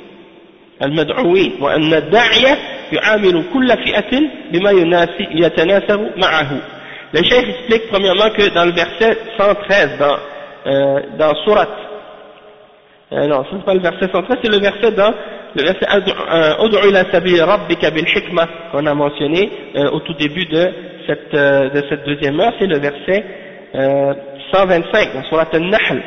المدعوين وأن الداعية يعامل كل فئة بما يتناسب معه. Le cheikh explique premièrement que dans le verset cent treize dans Euh, dans Surat, euh, non, ce n'est pas le verset cent treize, c'est le verset dans le verset Ud'u ila sabili rabbika bil hikma qu'on a mentionné euh, au tout début de cette, euh, de cette deuxième heure, c'est le verset euh, cent vingt-cinq dans Surat An-Nahl.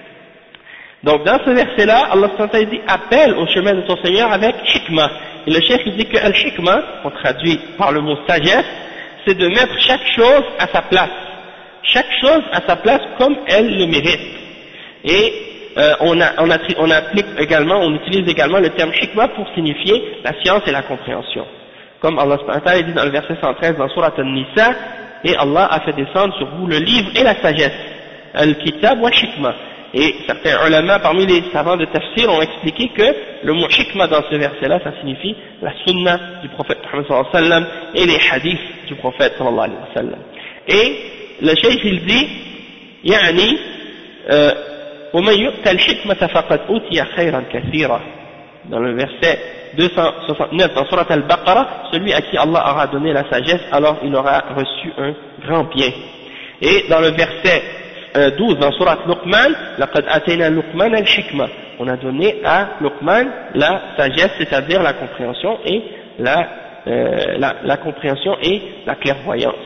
Donc dans ce verset-là, Allah dit appelle au chemin de ton Seigneur avec hikma. Et le chef dit que al-hikma, on traduit par le mot sagesse, c'est de mettre chaque chose à sa place. Chaque chose à sa place comme elle le mérite. Et euh, on, a, on, a, on applique également, on utilise également le terme hikmah pour signifier la science et la compréhension. Comme Allah subhanahu wa ta'ala dit dans le verset cent treize dans Surat An-Nisa, et Allah a fait descendre sur vous le livre et la sagesse, al-kitab wa hikmah. Et certains ulama parmi les savants de tafsir ont expliqué que le mot hikmah dans ce verset-là, ça signifie la sunna du prophète Muhammad sallallahu alayhi wa sallam et les hadiths du prophète sallallahu alayhi wa sallam. Et le cheikh il dit يعني ومن يؤت الحكمة فقد أوتي خيرا كثيرا. Dans le verset deux cent soixante-neuf dans Surat Al-Baqarah, celui à qui Allah aura donné la sagesse, alors il aura reçu un grand bien. Et dans le verset douze dans Surat Luqman, لقد آتينا لقمان الحكمة, on a donné à Luqman la sagesse, c'est-à-dire la compréhension et la, euh, la, la compréhension et la clairvoyance.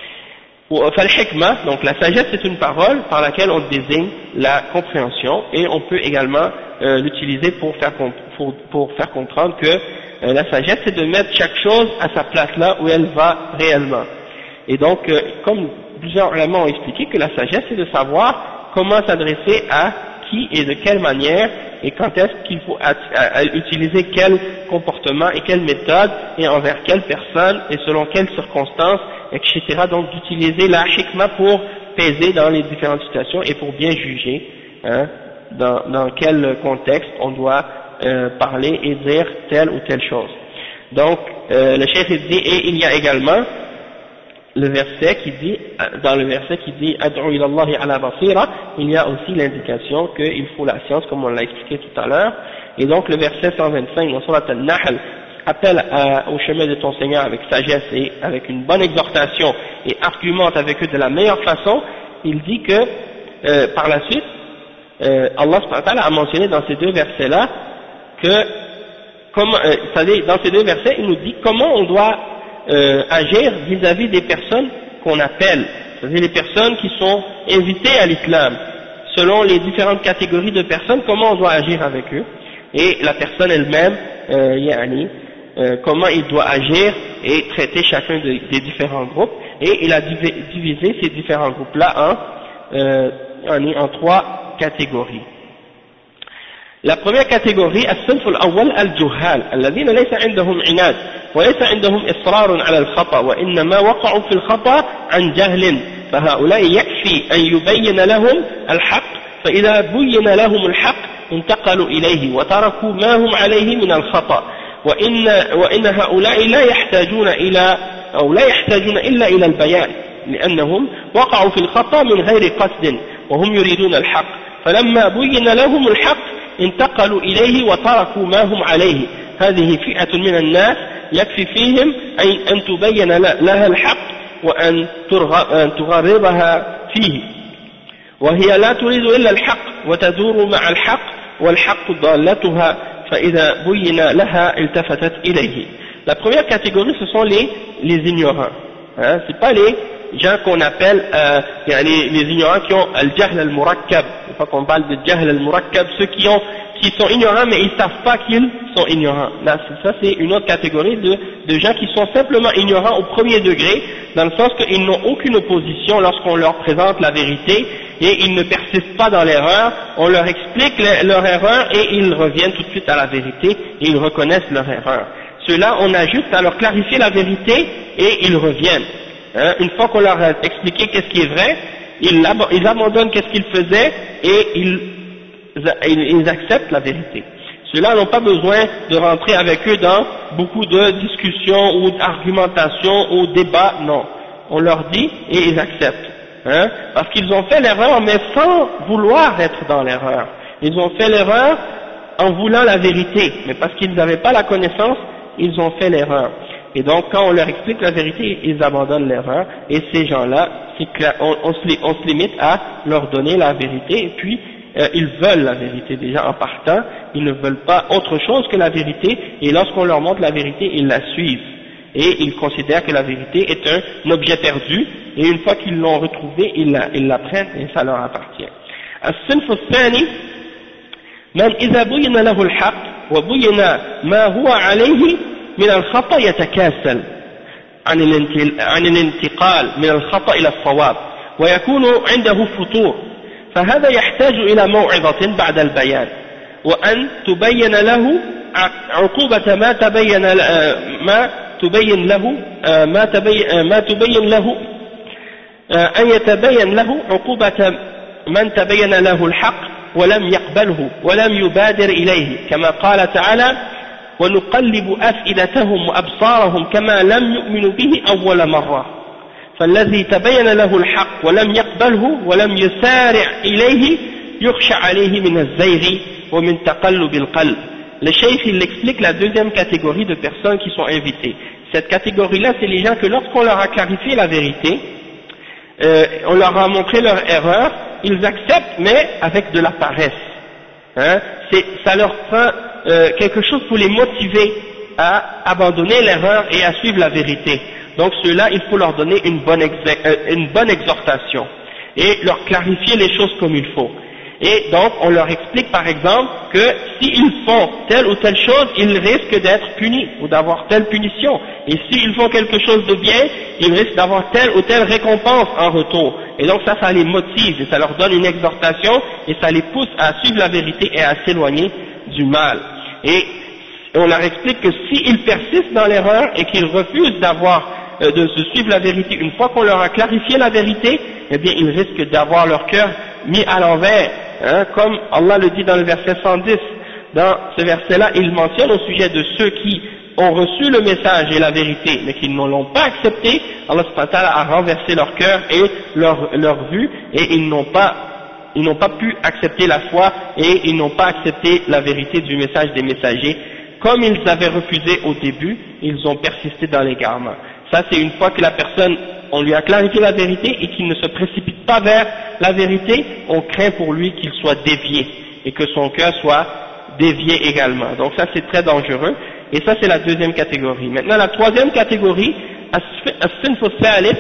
Fal-hikmah, donc la sagesse c'est une parole par laquelle on désigne la compréhension et on peut également euh, l'utiliser pour faire, pour, pour faire comprendre que euh, la sagesse c'est de mettre chaque chose à sa place là où elle va réellement. Et donc euh, comme plusieurs éléments ont expliqué que la sagesse c'est de savoir comment s'adresser à qui et de quelle manière et quand est-ce qu'il faut à, à, à utiliser quel comportement et quelle méthode et envers quelle personne et selon quelles circonstances, et cetera. Donc d'utiliser la hikmah pour peser dans les différentes situations et pour bien juger hein, dans, dans quel contexte on doit euh, parler et dire telle ou telle chose. Donc euh, le cheikh dit, et il y a également le verset qui dit, dans le verset qui dit Ad'u ila Allahi ala basira, il y a aussi l'indication qu'il faut la science comme on l'a expliqué tout à l'heure. Et donc le verset cent vingt-cinq dans Surat An-Nahl appelle à, au chemin de ton Seigneur avec sagesse et avec une bonne exhortation et argumente avec eux de la meilleure façon. Il dit que euh, par la suite euh, Allah subhanahu wa ta'ala a mentionné dans ces deux versets là que comment, euh, c'est-à-dire dans ces deux versets il nous dit comment on doit Euh, agir vis-à-vis des personnes qu'on appelle, c'est-à-dire les personnes qui sont invitées à l'islam, selon les différentes catégories de personnes, comment on doit agir avec eux, et la personne elle-même, euh, yani, euh, comment il doit agir et traiter chacun de, des différents groupes, et il a divisé ces différents groupes-là en, euh, yani, en trois catégories. La première catégorie, الصنف الأول الجهال الذين ليس عندهم عناد وليس عندهم إصرار على الخطأ وإنما وقعوا في الخطأ عن جهل فهؤلاء يكفي أن يبين لهم الحق فإذا بين لهم الحق انتقلوا إليه وتركوا ما هم عليه من الخطأ وإن, وإن هؤلاء لا يحتاجون إلى أو لا يحتاجون إلا إلى البيان لأنهم وقعوا في الخطأ من غير قصد وهم يريدون الحق فلما بين لهم الحق انتقلوا إليه وتركوا ما هم عليه. هذه فئة من الناس يكفي فيهم أن تبين لها الحق وأن تغربها فيه وهي لا تريد إلا الحق وتدور مع الحق والحق ضالتها فإذا بين لها التفتت إليه. La première catégorie ce sont les, les ignorants, hein, c'est pas les gens qu'on appelle euh, les, les ignorants qui ont al-jahl al-murakkab, une fois qu'on parle de jahl al-murakkab, ceux qui ont qui sont ignorants mais ils ne savent pas qu'ils sont ignorants. Là, ça c'est une autre catégorie de, de gens qui sont simplement ignorants au premier degré, dans le sens qu'ils n'ont aucune opposition lorsqu'on leur présente la vérité et ils ne persistent pas dans l'erreur, on leur explique leur erreur et ils reviennent tout de suite à la vérité et ils reconnaissent leur erreur. Ceux-là, on a juste à leur clarifier la vérité et ils reviennent. Hein, une fois qu'on leur a expliqué qu'est-ce qui est vrai, ils, ab ils abandonnent qu'est-ce qu'ils faisaient et ils, ils acceptent la vérité. Ceux-là n'ont pas besoin de rentrer avec eux dans beaucoup de discussions ou d'argumentations ou débats, non. On leur dit et ils acceptent. Hein, parce qu'ils ont fait l'erreur mais sans vouloir être dans l'erreur. Ils ont fait l'erreur en voulant la vérité, mais parce qu'ils n'avaient pas la connaissance, ils ont fait l'erreur. Et donc quand on leur explique la vérité, ils abandonnent l'erreur, et ces gens-là, on, on, on se limite à leur donner la vérité, et puis euh, ils veulent la vérité déjà en partant, ils ne veulent pas autre chose que la vérité, et lorsqu'on leur montre la vérité, ils la suivent. Et ils considèrent que la vérité est un objet perdu, et une fois qu'ils l'ont retrouvé, ils la, ils la prennent et ça leur appartient. الصنف الثاني من إذا بين له الحق وبين ما هو عليه من الخطأ يتكاسل عن الانتقال من الخطأ إلى الصواب ويكون عنده فتور فهذا يحتاج إلى موعظة بعد البيان وأن تبين له عقوبة ما تبين ما تبين له ما تبين ما تبين له أن يتبين له عقوبة من تبين له الحق ولم يقبله ولم يبادر إليه كما قال تعالى ونقلب أفئدتهم وأبصارهم كما لم يؤمنوا به أول مرة فالذي تبين له الحق ولم يقبله ولم يسارع إليه يخشى عليه من الزيغ ومن تقلب القلب. Le cheikh il explique la deuxième catégorie de personnes qui sont invitées. Cette catégorie-là, c'est les gens que lorsqu'on leur a clarifié la vérité, euh, on leur a montré leur erreur, ils acceptent, mais avec de la paresse. Hein, ça leur prend euh, quelque chose pour les motiver à abandonner l'erreur et à suivre la vérité. Donc ceux-là, il faut leur donner une bonne, euh, une bonne exhortation et leur clarifier les choses comme il faut. Et donc on leur explique par exemple que s'ils font telle ou telle chose, ils risquent d'être punis ou d'avoir telle punition. Et s'ils font quelque chose de bien, ils risquent d'avoir telle ou telle récompense en retour. Et donc ça, ça les motive et ça leur donne une exhortation et ça les pousse à suivre la vérité et à s'éloigner du mal. Et on leur explique que s'ils persistent dans l'erreur et qu'ils refusent d'avoir euh, de se suivre la vérité, une fois qu'on leur a clarifié la vérité, eh bien ils risquent d'avoir leur cœur mis à l'envers, hein, comme Allah le dit dans le verset cent dix. Dans ce verset-là, il mentionne au sujet de ceux qui ont reçu le message et la vérité, mais qui ne l'ont pas accepté, Allah subhanahu wa ta'ala a renversé leur cœur et leur, leur vue, et ils n'ont pas, ils n'ont pas pu accepter la foi, et ils n'ont pas accepté la vérité du message des messagers. Comme ils avaient refusé au début, ils ont persisté dans l'égarement. Ça, c'est une fois que la personne, on lui a clarifié la vérité et qu'il ne se précipite pas vers la vérité, on craint pour lui qu'il soit dévié et que son cœur soit dévié également. Donc ça, c'est très dangereux. Et ça, c'est la deuxième catégorie. Maintenant, la troisième catégorie, الصنف الثالث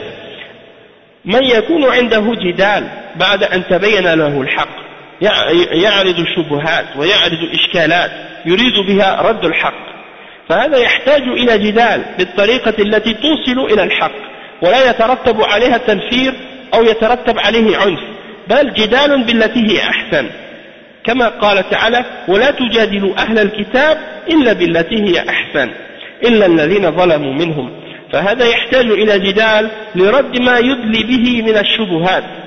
من يكون عنده جدال بعد أن تبين له الحق يعرض الشبهات ويعرض إشكالات يريد بها رد الحق فهذا يحتاج إلى جدال بالطريقة التي توصل إلى الحق ولا يترتب عليها تنفير أو يترتب عليه عنف بل جدال بالتي هي أحسن كما قال تعالى ولا تجادلوا أهل الكتاب إلا بالتي هي أحسن إلا الذين ظلموا منهم فهذا يحتاج إلى جدال لرد ما يدلي به من الشبهات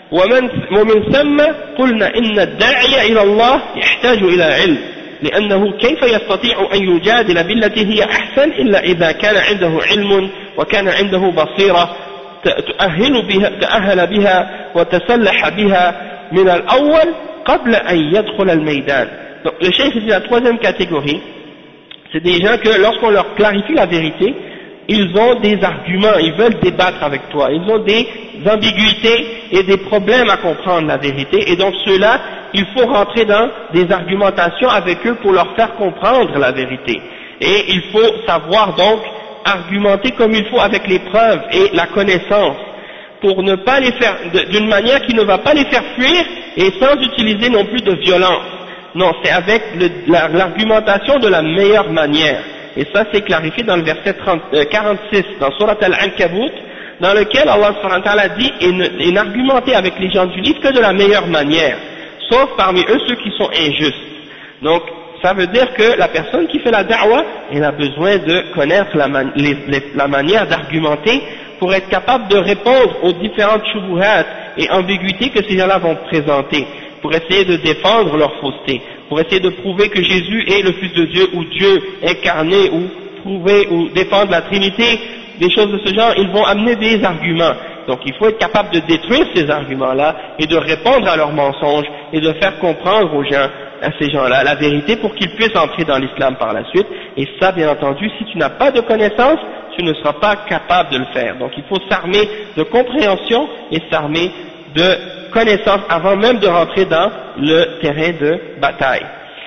ومن ومن ثم قلنا إن الداعي إلى الله يحتاج إلى علم لأنه كيف يستطيع أن يجادل بالتي هي أحسن إلا إذا كان عنده علم وكان عنده بصيرة تؤهل بها, تأهل بها وتسلح بها من الأول قبل أن يدخل الميدان. Donc le cheikh dit la troisième catégorie, c'est des gens que lorsqu'on leur clarifie la vérité, ils ont des arguments, ils veulent débattre avec toi, ils ont des ambiguïtés et des problèmes à comprendre la vérité, et donc ceux-là, il faut rentrer dans des argumentations avec eux pour leur faire comprendre la vérité. Et il faut savoir donc argumenter comme il faut avec les preuves et la connaissance, pour ne pas les faire, d'une manière qui ne va pas les faire fuir et sans utiliser non plus de violence. Non, c'est avec l'argumentation de la meilleure manière. Et ça c'est clarifié dans le verset trente, euh, quarante-six, dans Surat Al-Ankabut, dans lequel Allah subhanahu wa ta'ala dit et, et n'argumentez avec les gens du livre que de la meilleure manière, sauf parmi eux ceux qui sont injustes. Donc, ça veut dire que la personne qui fait la da'wah, elle a besoin de connaître la, man, les, les, la manière d'argumenter pour être capable de répondre aux différentes shubuhat et ambiguïtés que ces gens-là vont présenter, pour essayer de défendre leur fausseté, pour essayer de prouver que Jésus est le Fils de Dieu ou Dieu incarné, ou prouver ou défendre la Trinité, des choses de ce genre. Ils vont amener des arguments. Donc il faut être capable de détruire ces arguments-là et de répondre à leurs mensonges et de faire comprendre aux gens, à ces gens-là, la vérité pour qu'ils puissent entrer dans l'islam par la suite. Et ça, bien entendu, si tu n'as pas de connaissance, tu ne seras pas capable de le faire. Donc il faut s'armer de compréhension et s'armer de connaissance avant même de rentrer dans le terrain de bataille.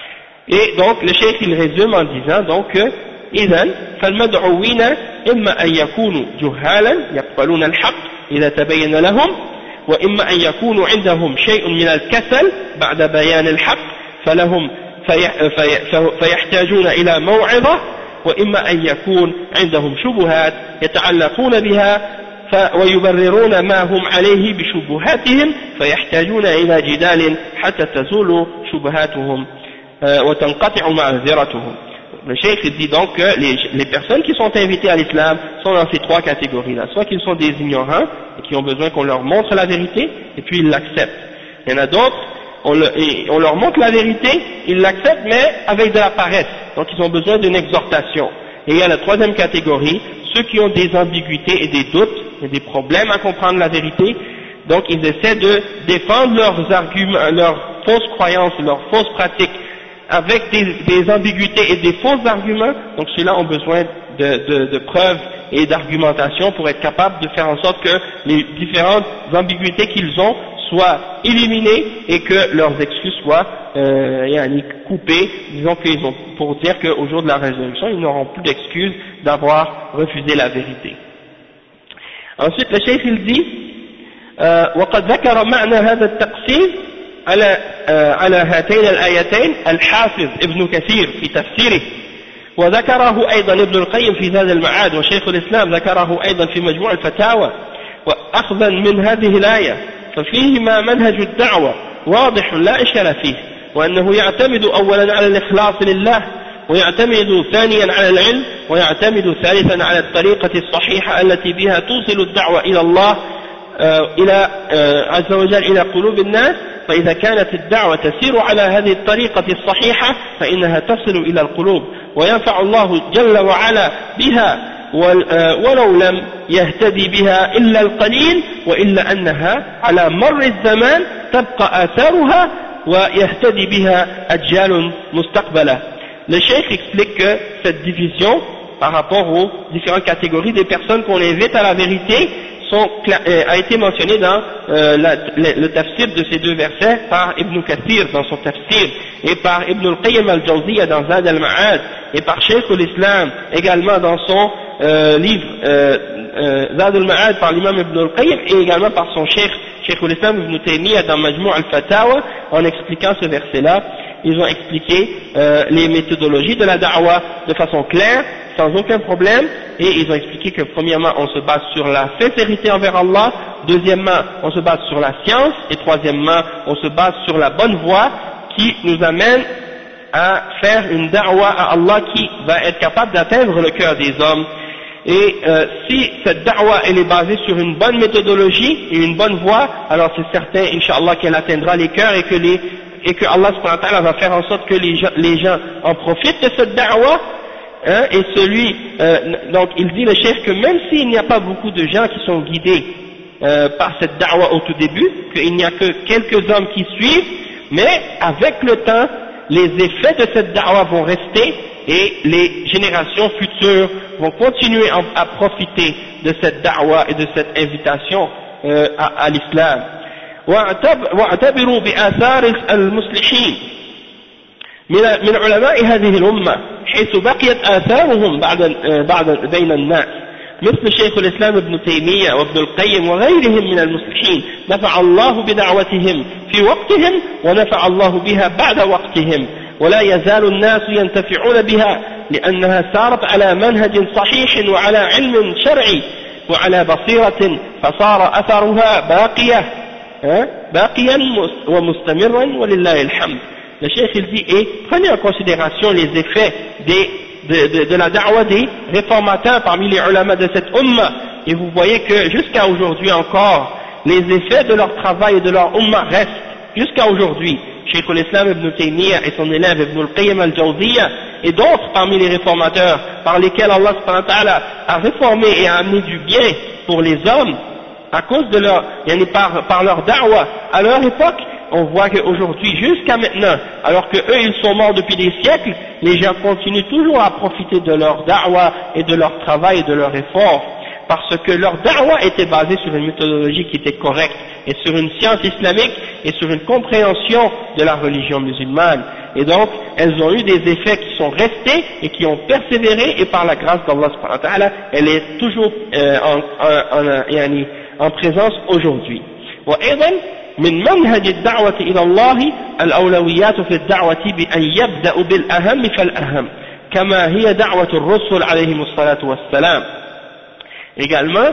Et donc le cheikh il résume en disant donc que إذن فالمدعوين إما أن يكونوا جهالا يقبلون الحق إذا تبين لهم وإما أن يكونوا عندهم شيء من الكسل بعد بيان الحق فلهم في في فيحتاجون إلى موعظة وإما أن يكون عندهم شبهات يتعلقون بها ويبررون ما هم عليه بشبهاتهم فيحتاجون إلى جدال حتى تزول شبهاتهم وتنقطع معذرتهم. Le cheikh dit donc que les, les personnes qui sont invitées à l'islam sont dans ces trois catégories-là. Soit qu'ils sont des ignorants et qui ont besoin qu'on leur montre la vérité et puis ils l'acceptent. Il y en a d'autres, on, le, on leur montre la vérité, ils l'acceptent mais avec de la paresse. Donc ils ont besoin d'une exhortation. Et il y a la troisième catégorie, ceux qui ont des ambiguïtés et des doutes et des problèmes à comprendre la vérité. Donc ils essaient de défendre leurs arguments, leurs fausses croyances, leurs fausses pratiques avec des, des ambiguïtés et des faux arguments. Donc ceux-là ont besoin de, de, de preuves et d'argumentation pour être capables de faire en sorte que les différentes ambiguïtés qu'ils ont soient éliminées et que leurs excuses soient euh, coupées, disons qu'ils ont, pour dire qu'au jour de la résurrection ils n'auront plus d'excuses d'avoir refusé la vérité. Ensuite le cheikh il dit وقد ذكر معنى هذا التقسيم على على هاتين الآيتين الحافظ ابن كثير في تفسيره وذكره أيضا ابن القيم في زاد المعاد وشيخ الإسلام ذكره أيضا في مجموع الفتاوى وأخذا من هذه الآية ففيهما منهج الدعوة واضح لا إشكال فيه وأنه يعتمد أولا على الإخلاص لله ويعتمد ثانيا على العلم ويعتمد ثالثا على الطريقة الصحيحة التي بها توصل الدعوة إلى الله إلى عز وجل إلى قلوب الناس. فإذا كانت الدعوة تسير على هذه الطريقة الصحيحة فإنها تصل إلى القلوب وينفع الله جل وعلا بها ولو لم يهتدي بها إلا القليل وإلا أنها على مر الزمان تبقى آثارها ويهتدي بها أجيال مستقبلة. Le cheikh explique que cette division par rapport aux différentes catégories des personnes qu'on invite à la vérité sont, euh, a été mentionné dans euh, la, le, le tafsir de ces deux versets par Ibn Kathir dans son tafsir et par Ibn al-Qayyim al-Jawziyya dans Zad al-Ma'ad et par Cheikh al-Islam également dans son euh, livre euh, euh, Zad al-Ma'ad par l'imam Ibn al-Qayyim et également par son Cheikh Cheikh al-Islam Ibn Taymiyyah dans Majmou' al-Fatawa. En expliquant ce verset-là, ils ont expliqué euh, les méthodologies de la da'wah de façon claire, sans aucun problème, et ils ont expliqué que premièrement on se base sur la sincérité envers Allah, deuxièmement on se base sur la science, et troisièmement on se base sur la bonne voie qui nous amène à faire une da'wah à Allah qui va être capable d'atteindre le cœur des hommes. Et euh, si cette da'wa elle est basée sur une bonne méthodologie et une bonne voie, alors c'est certain, Inch'Allah, qu'elle atteindra les cœurs et que les et que Allah subhanahu wa ta'ala va faire en sorte que les gens, les gens en profitent de cette da'wa, hein, et celui, euh, donc il dit le chef que même s'il n'y a pas beaucoup de gens qui sont guidés euh, par cette da'wa au tout début, qu'il n'y a que quelques hommes qui suivent, mais avec le temps, les effets de cette da'wa vont rester et les générations futures vont continuer à, à profiter de cette da'wa et de cette invitation euh, à, à l'islam. واعتبروا بآثار المصلحين من علماء هذه الأمة حيث بقيت آثارهم بعد بعد بين الناس مثل شيخ الإسلام ابن تيمية وابن القيم وغيرهم من المصلحين نفع الله بدعوتهم في وقتهم ونفع الله بها بعد وقتهم ولا يزال الناس ينتفعون بها لأنها سارت على منهج صحيح وعلى علم شرعي وعلى بصيرة فصار أثرها باقية باقيا ومستمرا ولله الحمد. Le cheikh il dit, et prenez en considération les effets des, de, de, de la da'wa des réformateurs parmi les ulama de cette umma, et vous voyez que jusqu'à aujourd'hui encore, les effets de leur travail et de leur umma restent jusqu'à aujourd'hui. Cheikh al-Islam ibn Taymiyyah et son élève ibn al-Qayyim al-Jawziyya et d'autres parmi les réformateurs par lesquels Allah subhanahu wa ta'ala a réformé et a amené du bien pour les hommes à cause de leur, par, par leur da'wa à leur époque. On voit qu'aujourd'hui, jusqu'à maintenant, alors que eux ils sont morts depuis des siècles, les gens continuent toujours à profiter de leur da'wa et de leur travail et de leur effort, parce que leur da'wa était basée sur une méthodologie qui était correcte, et sur une science islamique, et sur une compréhension de la religion musulmane. Et donc, elles ont eu des effets qui sont restés, et qui ont persévéré, et par la grâce d'Allah subhanahu wa ta'ala, elle est toujours euh, en, en, en, en présence aujourd'hui. من منهج الدعوة إلى الله الأولويات في الدعوة بأن يبدأ بالأهم فالأهم كما هي دعوة الرسل عليهم الصلاة والسلام. Également,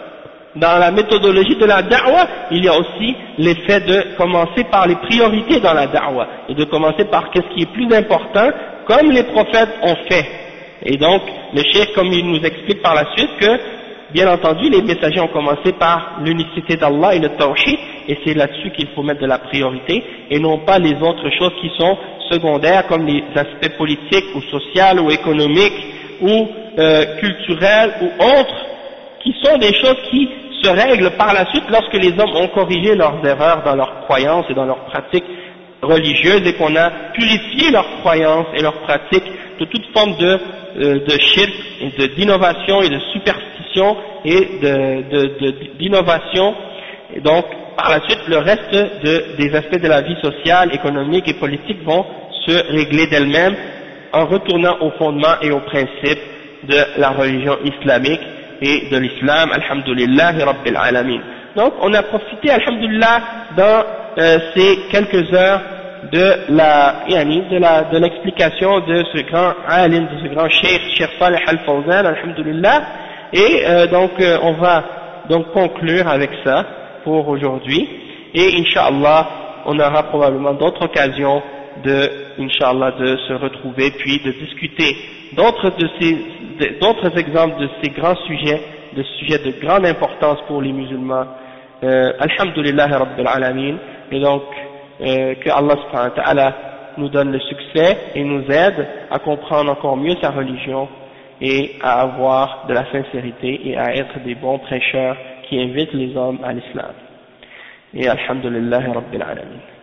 dans la méthodologie de la da'wa, il y a aussi l'effet de commencer par les priorités dans la da'wa et de commencer par ce qui est plus important, comme les prophètes ont fait. Et donc, le cheikh, comme il nous explique par la suite, que bien entendu, les messagers ont commencé par l'unicité d'Allah et le tawhid, et c'est là-dessus qu'il faut mettre de la priorité, et non pas les autres choses qui sont secondaires, comme les aspects politiques ou sociaux ou économiques ou euh, culturels ou autres, qui sont des choses qui se règlent par la suite lorsque les hommes ont corrigé leurs erreurs dans leurs croyances et dans leurs pratiques religieuses, et qu'on a purifié leurs croyances et leurs pratiques de toute forme de, euh, de shirk et de, d'innovation et de superstition et de, d'innovation. Et donc, par la suite, le reste de, des aspects de la vie sociale, économique et politique vont se régler d'elles-mêmes en retournant aux fondements et aux principes de la religion islamique et de l'islam, alhamdulillah rabbil alamin. Donc, on a profité, alhamdulillah, dans euh, ces quelques heures de la, yani, de la, de l'explication de ce grand alim, de ce grand cheikh, Cheikh Saleh Al-Fawzan, alhamdulillah, et euh, donc euh, on va donc conclure avec ça pour aujourd'hui, et Inch'Allah, on aura probablement d'autres occasions de, Inch'Allah, de se retrouver, puis de discuter d'autres de ces, d'autres exemples de ces grands sujets, de sujets de grande importance pour les musulmans, euh, alhamdulillah rabbil alamin, et donc, Euh, que Allah subhanahu wa ta'ala nous donne le succès et nous aide à comprendre encore mieux sa religion et à avoir de la sincérité et à être des bons prêcheurs qui invitent les hommes à l'islam. Et alhamdulillah rabbil alamin.